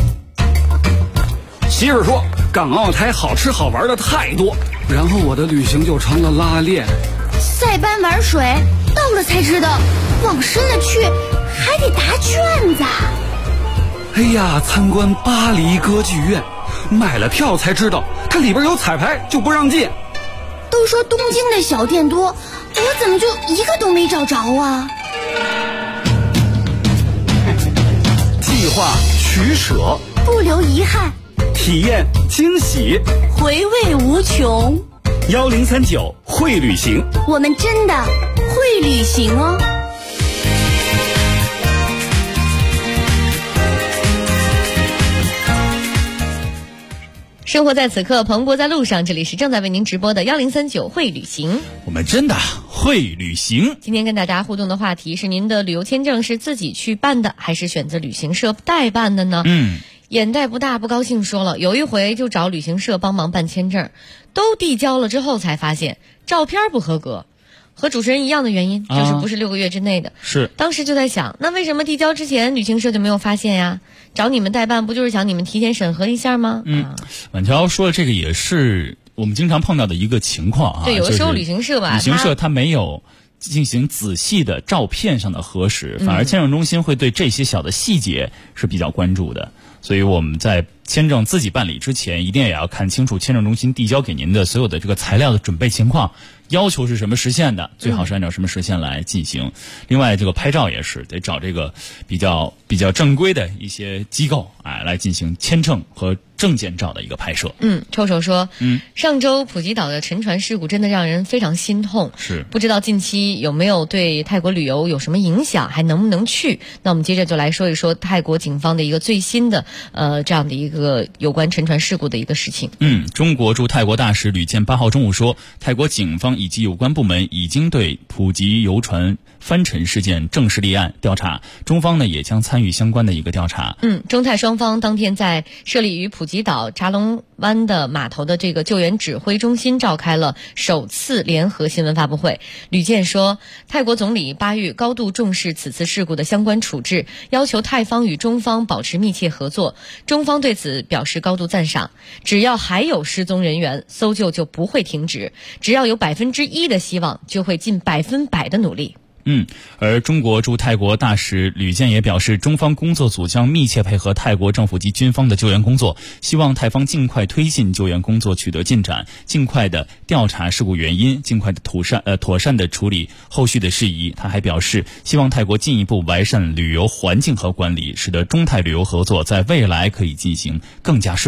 媳妇说港澳台好吃好玩的太多，然后我的旅行就成了拉练。 塞班玩水，到了才知道，往深了去还得答卷子。 哎呀，参观巴黎歌剧院，买了票才知道它里边有彩排，就不让进。 都说东京的小店多，我怎么就一个都没找着啊？ 计划取舍， 不留遗憾， 体验惊喜， 回味无穷。 1039会旅行， 我们真的会旅行哦。 生活在此刻，蓬勃在路上。这里是正在为您直播的1039会旅行， 我们真的会旅行。 今天跟大家互动的话题是：您的旅游签证是自己去办的，还是选择旅行社代办的呢？眼袋不大不高兴说了，有一回就找旅行社帮忙办签证，都递交了之后才发现照片不合格。和主持人一样的原因，就是不是6个月之内的。 是， 当时就在想，那为什么递交之前旅行社就没有发现呀？找你们代办不就是想你们提前审核一下吗？ 婉条说的这个也是我们经常碰到的一个情况啊。 对，有的时候旅行社吧， 旅行社它没有进行仔细的照片上的核实，反而签证中心会对这些小的细节是比较关注的。所以我们在签证自己办理之前，一定也要看清楚签证中心递交给您的所有的这个材料的准备情况，要求是什么时限的，最好是按照什么时限来进行。另外，这个拍照也是得找这个比较正规的一些机构来进行签证和证件照的一个拍摄。 臭手说，上周普吉岛的沉船事故真的让人非常心痛。 是， 不知道近期有没有对泰国旅游有什么影响，还能不能去？那我们接着就来说一说泰国警方的一个最新的这样的一个有关沉船事故的一个事情。 中国驻泰国大使吕健8号中午说，泰国警方以及有关部门已经对普吉游船翻沉事件正式立案调查，中方呢也将参与相关的一个调查。 中泰双方当天在设立于普吉岛茶龙湾的码头的这个救援指挥中心召开了首次联合新闻发布会。吕健说，泰国总理巴育高度重视此次事故的相关处置，要求泰方与中方保持密切合作。中方对此表示高度赞赏，只要还有失踪人员，搜救就不会停止，只要有1%的希望，就会尽100%的努力。 而中国驻泰国大使吕健也表示，中方工作组将密切配合泰国政府及军方的救援工作，希望泰方尽快推进救援工作取得进展，尽快的调查事故原因，尽快的妥善的处理后续的事宜。他还表示，希望泰国进一步完善旅游环境和管理，使得中泰旅游合作在未来可以进行更加顺畅。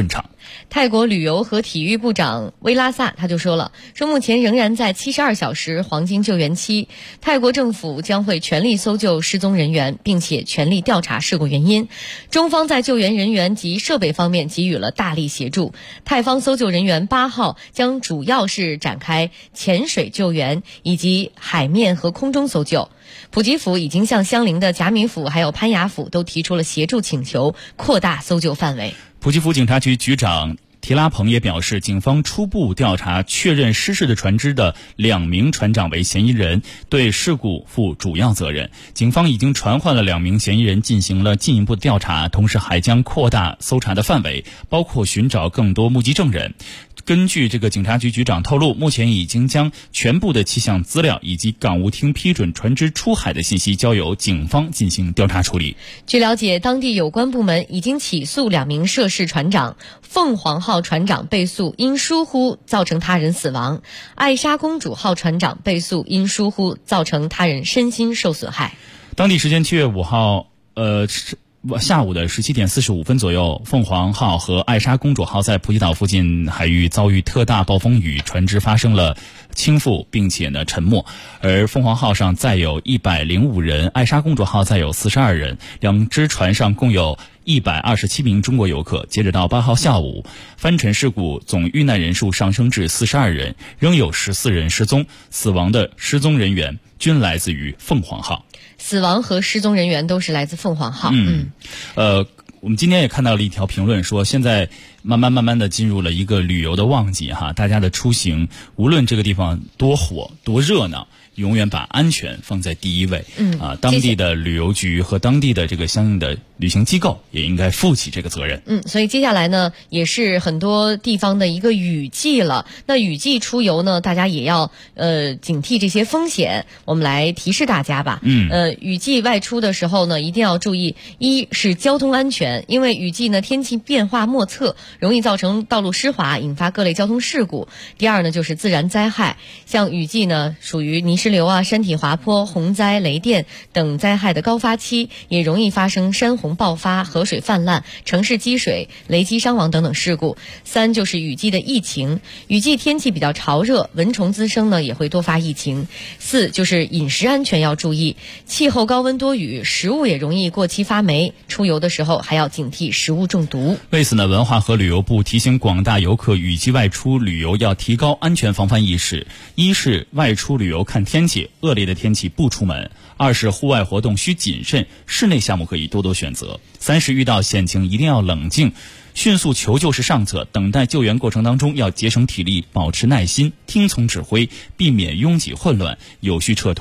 泰国旅游和体育部长威拉萨他就说了，说目前仍然在72小时黄金救援期，泰国政府将会全力搜救失踪人员，并且全力调查事故原因。中方在救援人员及设备方面给予了大力协助。泰方搜救人员8号将主要是展开潜水救援以及海面和空中搜救。普吉府已经向相邻的甲米府还有潘雅府都提出了协助请求，扩大搜救范围。 普吉府警察局局长提拉蓬也表示，警方初步调查确认失事的船只的2名船长为嫌疑人，对事故负主要责任。警方已经传唤了2名嫌疑人进行了进一步的调查，同时还将扩大搜查的范围，包括寻找更多目击证人。根据这个警察局局长透露，目前已经将全部的气象资料以及港务厅批准船只出海的信息交由警方进行调查处理。 据了解，当地有关部门已经起诉2名涉事船长。凤凰号船长被诉因疏忽造成他人死亡，爱莎公主号船长被诉因疏忽造成他人身心受损害。 当地时间7月5号，下午的17点45分左右，凤凰号和爱莎公主号在普吉岛附近海域遭遇特大暴风雨，船只发生了倾覆，并且呢沉没。而凤凰号上载有105人，爱莎公主号载有42人，两只船上共有127名中国游客。截止到8号下午，翻沉事故总遇难人数上升至42人，仍有14人失踪，死亡的失踪人员均来自于凤凰号。 死亡和失踪人员都是来自凤凰号。 我们今天也看到了一条评论说，现在慢慢的进入了一个旅游的旺季哈，大家的出行无论这个地方多火多热闹，永远把安全放在第一位。当地的旅游局和当地的这个相应的旅行机构也应该负起这个责任。 所以接下来呢，也是很多地方的一个雨季了。那雨季出游呢，大家也要警惕这些风险。我们来提示大家吧。雨季外出的时候呢，一定要注意，一是交通安全，因为雨季呢天气变化莫测，容易造成道路湿滑，引发各类交通事故。第二呢，就是自然灾害，像雨季呢属于泥石流啊、山体滑坡、洪灾、雷电等灾害的高发期，也容易发生山洪爆发、河水泛滥、城市积水、雷击伤亡等等事故。三就是雨季的疫情，雨季天气比较潮热，蚊虫滋生呢也会多发疫情。四就是饮食安全要注意，气候高温多雨，食物也容易过期发霉，出游的时候还要警惕食物中毒。 为此呢，文化和旅游部提醒广大游客，雨季外出旅游要提高安全防范意识。一是外出旅游看天气，恶劣的天气不出门；二是户外活动需谨慎，室内项目可以多多选择；三是遇到险情一定要冷静，迅速求救是上策，等待救援过程当中要节省体力，保持耐心，听从指挥，避免拥挤混乱，有序撤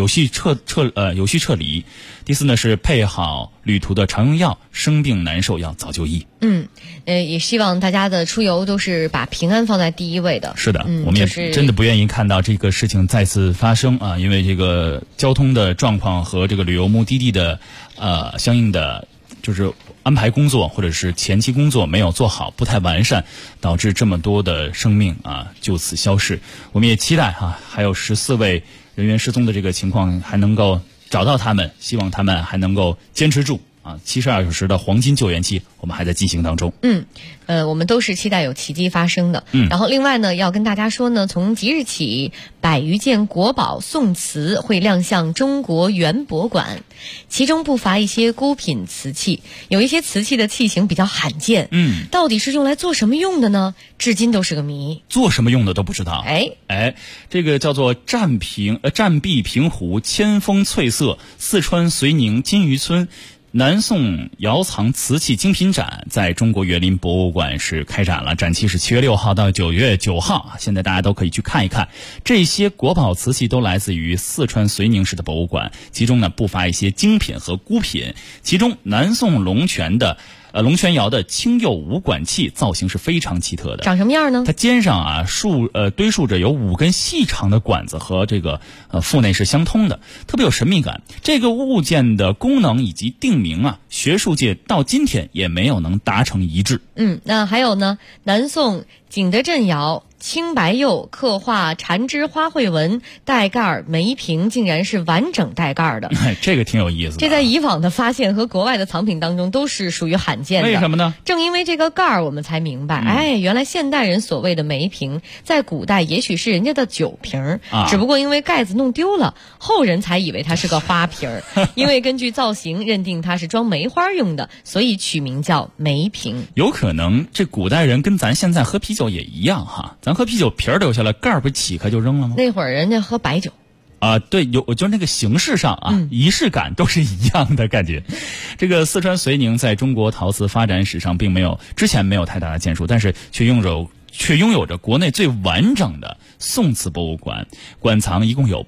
离。第四呢是配好旅途的常用药，生病难受要早就医。 也希望大家的出游都是把平安放在第一位的。 是的，我们也真的不愿意看到这个事情再次发生啊，因为这个交通的状况和这个旅游目的地的相应的就是安排工作或者是前期工作没有做好，不太完善，导致这么多的生命就此消逝。我们也期待还有14位人员失踪的这个情况还能够找到他们，希望他们还能够坚持住72小时的黄金救援期我们还在进行当中。 我们都是期待有奇迹发生的。然后另外呢，要跟大家说呢，从即日起100余件国宝宋瓷会亮相中国原博馆，其中不乏一些孤品瓷器，有一些瓷器的器型比较罕见。到底是用来做什么用的呢？至今都是个谜， 做什么用的都不知道。这个叫做战壁平湖千峰翠色四川绥宁金鱼村南宋窑藏瓷器精品展在中国园林博物馆是开展了，展期是7月6号到9月9号，现在大家都可以去看一看。这些国宝瓷器都来自于四川绥宁市的博物馆，其中呢不乏一些精品和孤品，其中南宋龙泉窑的青釉五管器造型是非常奇特的。 长什么样呢？ 它肩上堆竖着有5根细长的管子，和这个腹内是相通的，特别有神秘感。这个物件的功能以及定名学术界到今天也没有能达成一致。 那还有呢，南宋景德镇窑青白釉刻画缠枝花卉纹带盖梅瓶，竟然是完整带盖的， 这个挺有意思的。 这在以往的发现和国外的藏品当中都是属于罕见的。 为什么呢？ 正因为这个盖儿，我们才明白，原来现代人所谓的梅瓶，在古代也许是人家的酒瓶，只不过因为盖子弄丢了，后人才以为它是个花瓶因为根据造型认定它是装梅花用的，所以取名叫梅瓶。 有可能这古代人跟咱现在喝啤酒也一样哈，咱喝啤酒瓶儿留下来，盖儿不起开就扔了吗？ 那会儿人家喝白酒对，就是那个形式上仪式感都是一样的感觉。这个四川绥宁在中国陶瓷发展史上之前没有太大的建树，但是却拥有着国内最完整的宋瓷博物馆，馆藏一共有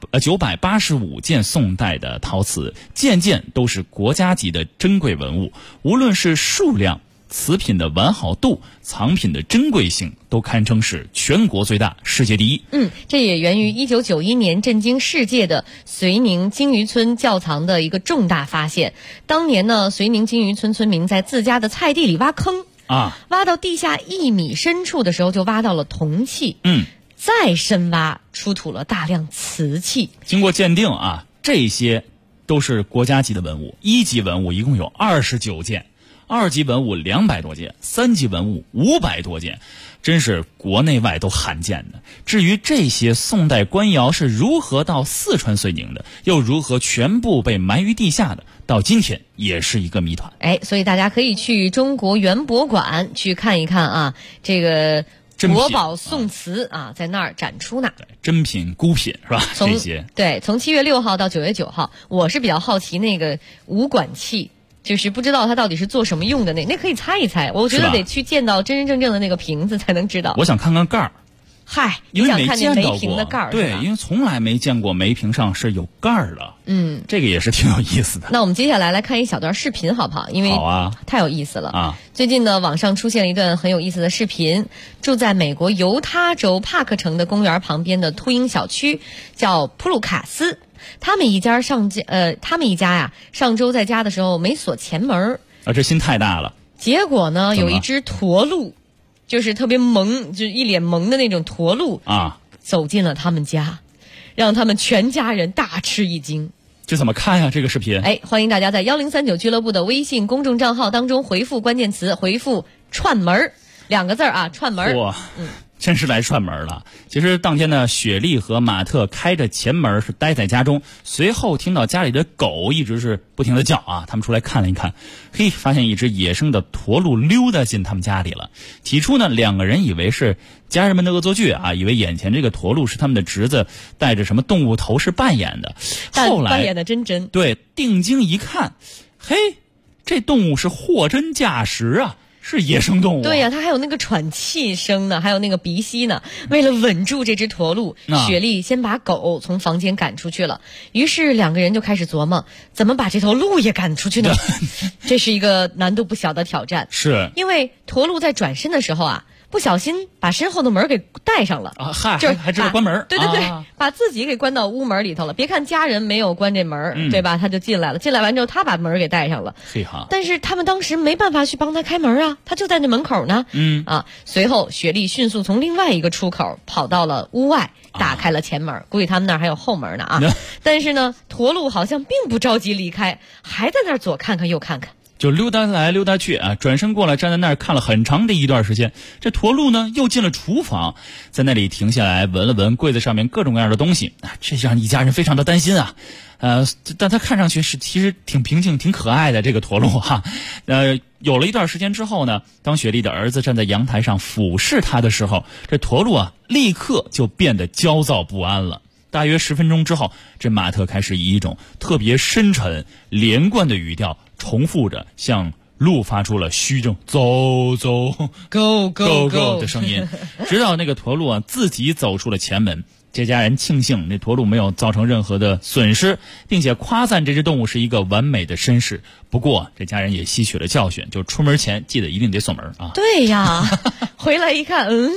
985件宋代的陶瓷，件件都是国家级的珍贵文物，无论是数量、瓷品的完好度、藏品的珍贵性，都堪称是全国最大、世界第一。 这也源于1991年震惊世界的绥宁金鱼村窖藏的一个重大发现。当年呢，绥宁金鱼村村民在自家的菜地里挖坑挖到地下1米深处的时候，就挖到了铜器。再深挖出土了大量瓷器。 经过鉴定这些都是国家级的文物，一级文物一共有29件。2级文物200多件，3级文物500多件，真是国内外都罕见的。至于这些宋代官窑是如何到四川绥宁的，又如何全部被埋于地下的，到今天也是一个谜团。 所以大家可以去中国原博馆去看一看这个国宝宋瓷在那儿展出呢。 珍品、孤品是吧？这些从7月6号到9月9号，我是比较好奇那个五管器。就是不知道它到底是做什么用的，那可以猜一猜。我觉得得去见到真真正正的那个瓶子才能知道。 我想看看盖儿。 你想看见梅瓶的盖儿？ 对，因为从来没见过梅瓶上是有盖儿的。这个也是挺有意思的。 那我们接下来看一小段视频好不好？因为太有意思了最近呢，网上出现了一段很有意思的视频。住在美国犹他州帕克城的公园旁边的秃鹰小区，叫普鲁卡斯。他们一家上周在家的时候没锁前门这心太大了。 结果呢，有一只驼鹿，就是特别萌，就是一脸萌的那种驼鹿走进了他们家，让他们全家人大吃一惊。 这怎么看呀？这个视频？ 欢迎大家在1039俱乐部的微信公众账号当中回复关键词，回复串门2个字串门。 哇，真是来串门了。其实当天呢，雪莉和马特开着前门是待在家中，随后听到家里的狗一直是不停的叫他们出来看了一看，发现一只野生的驼鹿溜达进他们家里了。起初呢，2个人以为是家人们的恶作剧以为眼前这个驼鹿是他们的侄子带着什么动物头饰扮演的，后来扮演的真对，定睛一看，这动物是货真价实是野生动物。 对呀，它还有那个喘气声呢，还有那个鼻息呢。为了稳住这只驼鹿，雪莉先把狗从房间赶出去了。于是2个人就开始琢磨，怎么把这头鹿也赶出去呢？这是一个难度不小的挑战。 是因为驼鹿在转身的时候不小心把身后的门给带上了就是还知道关门。 对，把自己给关到屋门里头了。别看家人没有关这门对吧？他就进来了，进来完之后他把门给带上了。但是他们当时没办法去帮他开门他就在那门口呢。随后雪莉迅速从另外一个出口跑到了屋外，打开了前门。估计他们那儿还有后门呢但是呢，驼鹿好像并不着急离开，还在那儿左看看右看看， 就溜达来溜达去转身过来站在那儿看了很长的一段时间。这驼鹿呢又进了厨房，在那里停下来闻了闻柜子上面各种各样的东西这让一家人非常的担心但他看上去是其实挺平静挺可爱的这个驼鹿有了一段时间之后呢，当雪莉的儿子站在阳台上俯视他的时候，这驼鹿立刻就变得焦躁不安了。大约10分钟之后，这马特开始以一种特别深沉连贯的语调重复着向鹿发出了虚正走走 go go go 的声音，直到那个驼鹿自己走出了前门。这家人庆幸那驼鹿没有造成任何的损失，并且夸赞这只动物是一个完美的绅士。不过这家人也吸取了教训，就出门前记得一定得锁门对呀回来一看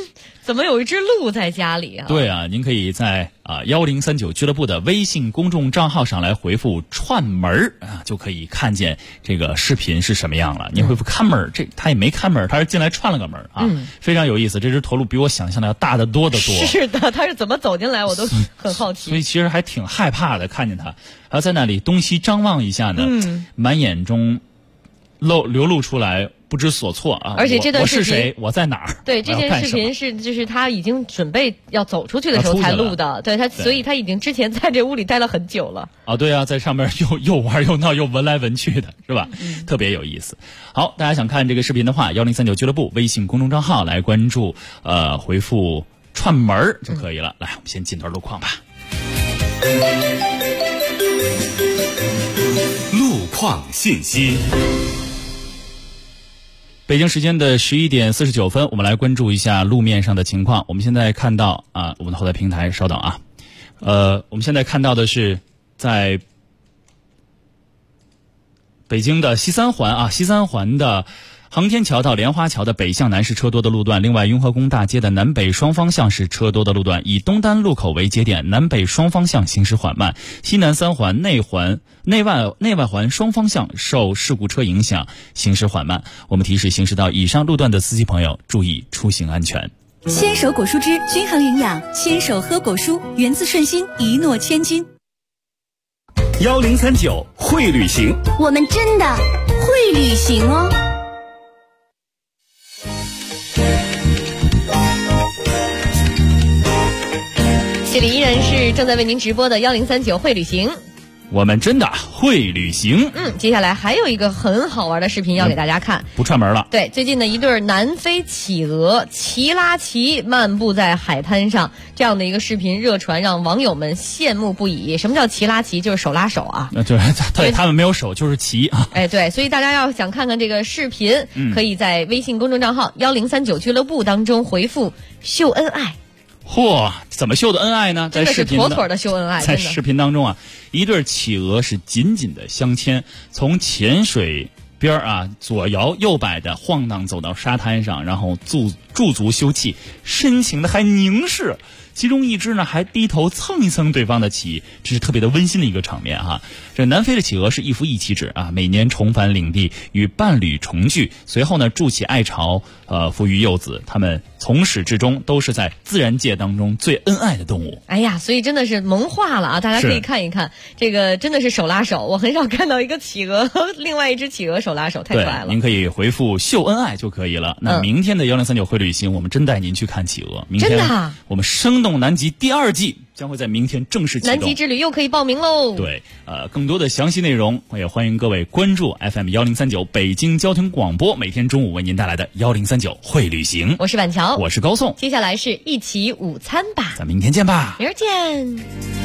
怎么有一只鹿在家里啊？ 对啊，您可以在1039俱乐部的微信公众账号上来回复串门就可以看见这个视频是什么样了。您回复看门，这他也没看门，他是进来串了个门非常有意思。这只驼鹿比我想象的要大得多得多。 是的，他是怎么走进来我都很好奇。 所以其实还挺害怕的，看见他，还在那里东西张望一下呢，满眼中流露出来不知所措啊！ 而且这段视频我是谁？我在哪儿？ 对，这件视频就是他已经准备要走出去的时候才录的，对他，所以他已经之前在这屋里待了很久了啊！对啊，在上面又玩又闹又闻来闻去的，是吧？特别有意思。好，大家想看这个视频的话，1039俱乐部微信公众账号来关注，回复串门就可以了。来，我们先进段路况吧。 路况信息。 北京时间的11点49分，我们来关注一下路面上的情况。我们现在看到我们的后台平台，稍等啊。我们现在看到的是在北京的西三环西三环的航天桥到莲花桥的北向南是车多的路段，另外雍和宫大街的南北双方向是车多的路段，以东单路口为节点，南北双方向行驶缓慢。西南三环、内外环双方向受事故车影响，行驶缓慢。我们提示行驶到以上路段的司机朋友注意出行安全。 牵手果蔬汁均衡营养，牵手喝果蔬，源自顺心，一诺千金。 1039会旅行， 我们真的会旅行哦。 这里依然是正在为您直播的1039会旅行， 我们真的会旅行。 接下来还有一个很好玩的视频要给大家看， 不串门了。 对，最近的一对南非企鹅齐拉齐漫步在海滩上，这样的一个视频热传，让网友们羡慕不已。什么叫齐拉齐？就是手拉手啊。 对，他们没有手，就是齐啊。 对，所以大家要想看看这个视频，可以在微信公众账号1039俱乐部当中回复秀恩爱。 嚯，怎么秀的恩爱呢？ 真的是妥妥的秀恩爱。 在视频当中一对企鹅是紧紧的相牵，从浅水边左摇右摆的晃荡走到沙滩上，然后驻足休憩，深情的还凝视。其中一只呢还低头蹭一蹭对方的鳍，这是特别的温馨的一个场面这南非的企鹅是一夫一妻制每年重返领地与伴侣重聚，随后呢筑起爱巢，抚育幼子。他们从始至终都是在自然界当中最恩爱的动物。 哎呀，所以真的是萌化了大家可以看一看，这个真的是手拉手。我很少看到一个企鹅和另外一只企鹅手拉手，太可爱了。 您可以回复秀恩爱就可以了。那明天的1039会旅行，我们真带您去看企鹅。明天真的我们生动南极第2季将会在明天正式启动， 南极之旅又可以报名喽。 对，更多的详细内容也欢迎各位关注 FM 1039北京交通广播，每天中午为您带来的1039会旅行。 我是板桥， 我是高颂。 接下来是一起午餐吧， 咱明天见吧， 明儿见。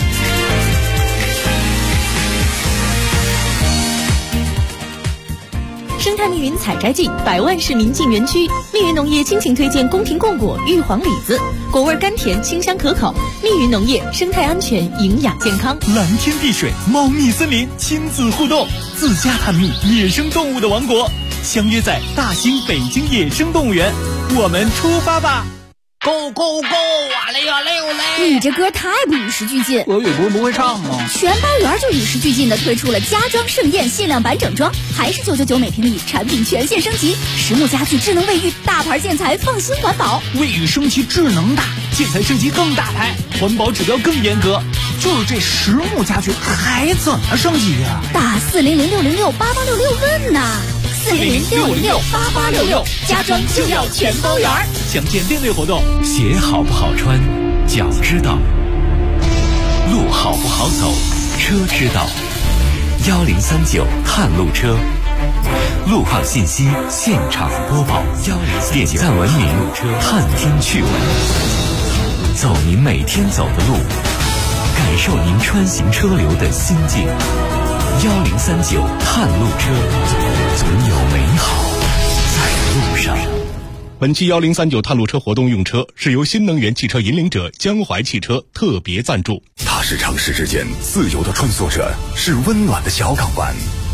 生态密云采摘季，100万市民进园区。密云农业倾情推荐宫廷贡果玉皇李子，果味甘甜，清香可口。密云农业，生态安全，营养健康。 蓝天碧水，猫蜜森林，亲子互动，自家探秘野生动物的王国，相约在大兴北京野生动物园，我们出发吧！ Go go go！ 哇嘞哇嘞哇嘞！ 你这歌太不与时俱进。 俄语不会唱吗？ 全包圆就与时俱进的推出了家装盛宴限量版整装，还是999每平米，产品全线升级，实木家具、智能卫浴、大牌建材，放心环保。 卫浴升级智能大，建材升级更大牌，环保指标更严格。就是这实木家具还怎么升级呀？ 打400-606-8866问呐！400-606-8866，家装就要全包圆。 详见订阅活动。 鞋好不好穿，脚知道；路好不好走，车知道。1039探路车，路况信息现场播报。点赞文明，探听趣闻，走您每天走的路，感受您穿行车流的心境。1039探路车，总有美好在路上。 本期1039探路车活动用车是由新能源汽车引领者江淮汽车特别赞助。 它是城市之间自由的穿梭着，是温暖的小港湾，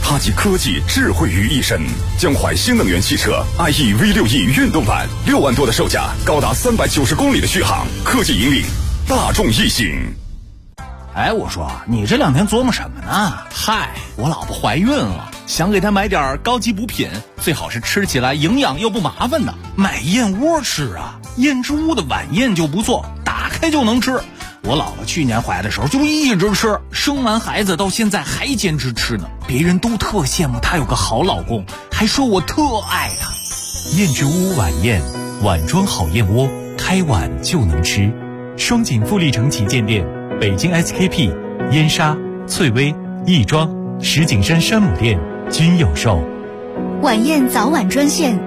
它集科技智慧于一身。江淮新能源汽车 IE V6E 运动版，6万多的售价，高达390公里的续航，科技引领大众异性。 哎，我说你这2天琢磨什么呢？ 嗨，我老婆怀孕了，想给她买点高级补品，最好是吃起来营养又不麻烦的。 买燕窝吃啊，燕之屋的晚宴就不错，打开就能吃。我姥姥去年怀的时候就一直吃，生完孩子到现在还坚持吃呢。别人都特羡慕她有个好老公，还说我特爱她。 燕之屋晚宴，碗装好燕窝，开碗就能吃。双井富力城旗舰店、北京 SKP、燕莎、翠微、亦庄、石景山山姆店均有售。 晚宴早晚专线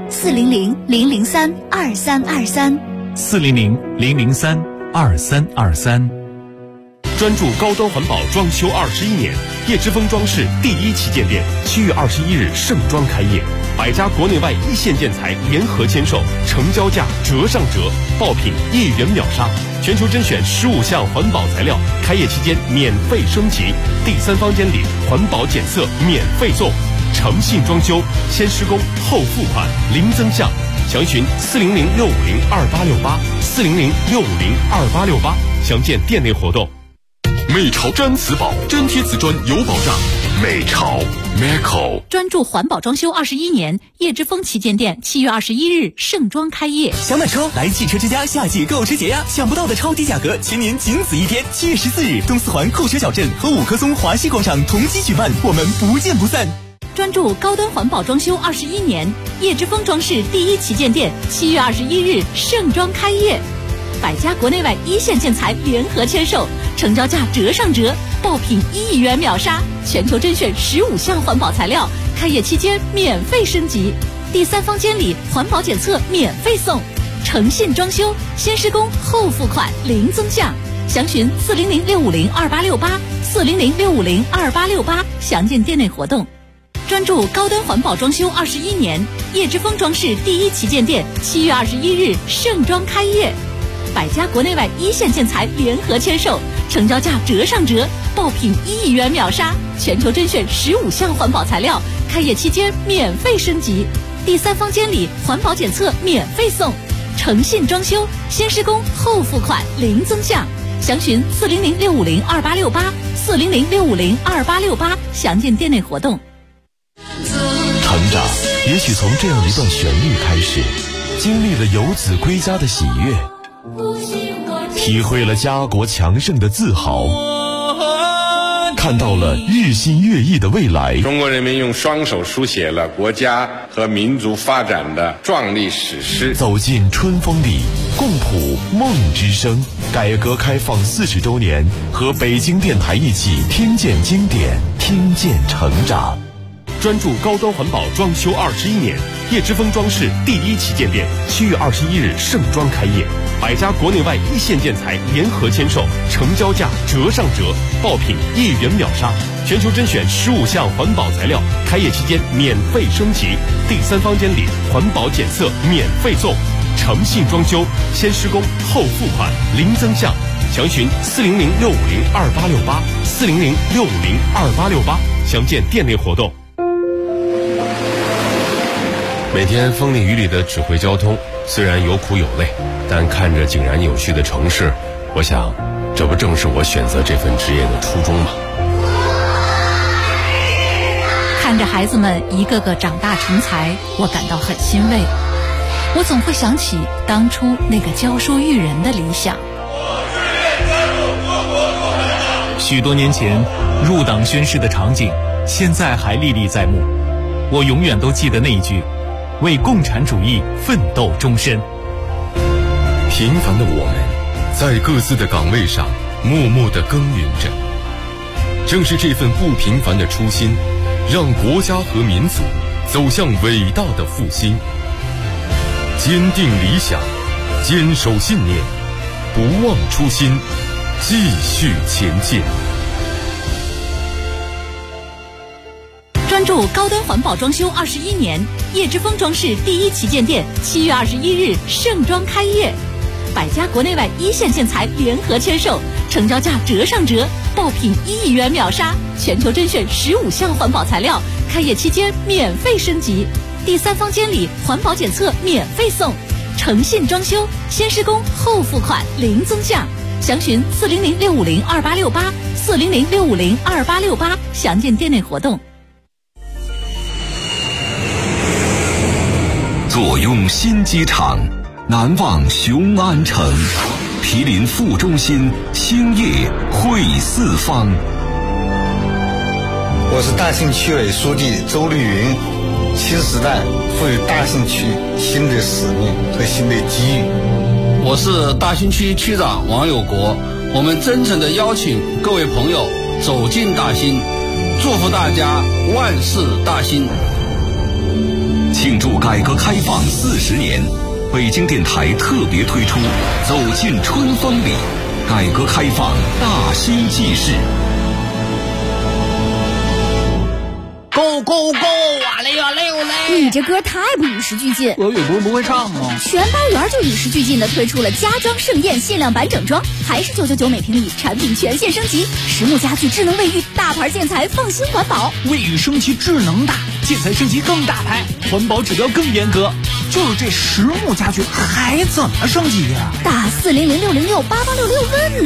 400-003-2323。 400-003-2323。 专注高端环保装修21年，叶之峰装饰第1旗舰店7月21日盛装开业，100家国内外一线建材联合签售，成交价折上折，爆品1元秒杀，全球甄选15项环保材料，开业期间免费升级，第3方监理环保检测免费送，诚信装修，先施工后付款，零增项。详询400-650-2868，400-650-2868，详见店内活动。 美潮毡瓷宝，真贴瓷砖有保障。美潮 Meco 专注环保装修21年，叶之峰旗舰店7月21日盛装开业。 想买车来汽车之家夏季购车节呀！想不到的超低价格，全年仅此一天。7月14日，东四环酷学小镇和5棵松华西广场同期举办，我们不见不散。 专注高端环保装修21年，叶之峰装饰第1旗舰店7月21日盛装开业，100家国内外一线建材联合签售，成交价折上折，爆品1元秒杀，全球甄选15项环保材料，开业期间免费升级，第3方监理环保检测免费送，诚信装修，先施工后付款，零增项。详询400-650-2868，400-650-2868，详见店内活动。专注高端环保装修21年，叶之峰装饰第1旗舰店7月21日盛装开业，100家国内外一线建材联合签售，成交价折上折，爆品1元秒杀，全球甄选15项环保材料，开业期间免费升级，第3方监理环保检测免费送，诚信装修，先施工后付款，零增项。详询400-650-2868，400-650-2868，详见店内活动。 成长也许从这样一段旋律开始，经历了游子归家的喜悦，体会了家国强盛的自豪，看到了日新月异的未来。 中国人民用双手书写了国家和民族发展的壮丽史诗。 走进春风里，共谱梦之声。改革开放40周年，和北京电台一起听见经典，听见成长。 专注高端环保装修21年，叶之峰装饰第1旗舰店7月21日盛装开业，100家国内外一线建材联合签售，成交价折上折，爆品1元秒杀，全球甄选15项环保材料，开业期间免费升级，第3方监理环保检测免费送，诚信装修，先施工后付款，零增项。详询400-650-2868，400-650-2868，详见店内活动。 每天风里雨里的指挥交通，虽然有苦有累，但看着井然有序的城市，我想，这不正是我选择这份职业的初衷吗？ 看着孩子们一个个长大成才，我感到很欣慰。我总会想起当初那个教书育人的理想。 许多年前入党宣誓的场景，现在还历历在目。我永远都记得那一句：为共产主义奋斗终身。 平凡的我们，在各自的岗位上默默地耕耘着。正是这份不平凡的初心，让国家和民族走向伟大的复兴。坚定理想，坚守信念，不忘初心，继续前进。 专注高端环保装修21年，叶之峰装饰第1旗舰店7月21日盛装开业百家国内外一线建材联合签售，成交价折上折，爆品1亿元秒杀，全球甄选15项环保材料，开业期间免费升级，第3方监理环保检测免费送，诚信装修，先施工后付款零增价。详询400-650-2868，400-650-2868，详见店内活动。 坐拥新机场，难忘雄安城，毗邻副中心，兴业汇四方。 我是大兴区委书记周绿云。新时代赋予大兴区新的使命和新的机遇。 我是大兴区区长王有国，我们真诚地邀请各位朋友走进大兴，祝福大家万事大兴。 庆祝改革开放40年，北京电台特别推出走进春风里，改革开放大兴记事。 Go go go！ 哇嘞哇嘞哇嘞！ 你这歌太不与时俱进。 俄语不会唱吗？ 全班园就与时俱进的推出了家装盛宴限量版整装，还是999每平米，产品全线升级，实木家具、智能卫浴，大牌建材放心环保。 卫浴升级智能大，建材升级更大牌，环保指标更严格。就是这实木家具还怎么升级呀？ 打400-606-8866问呢。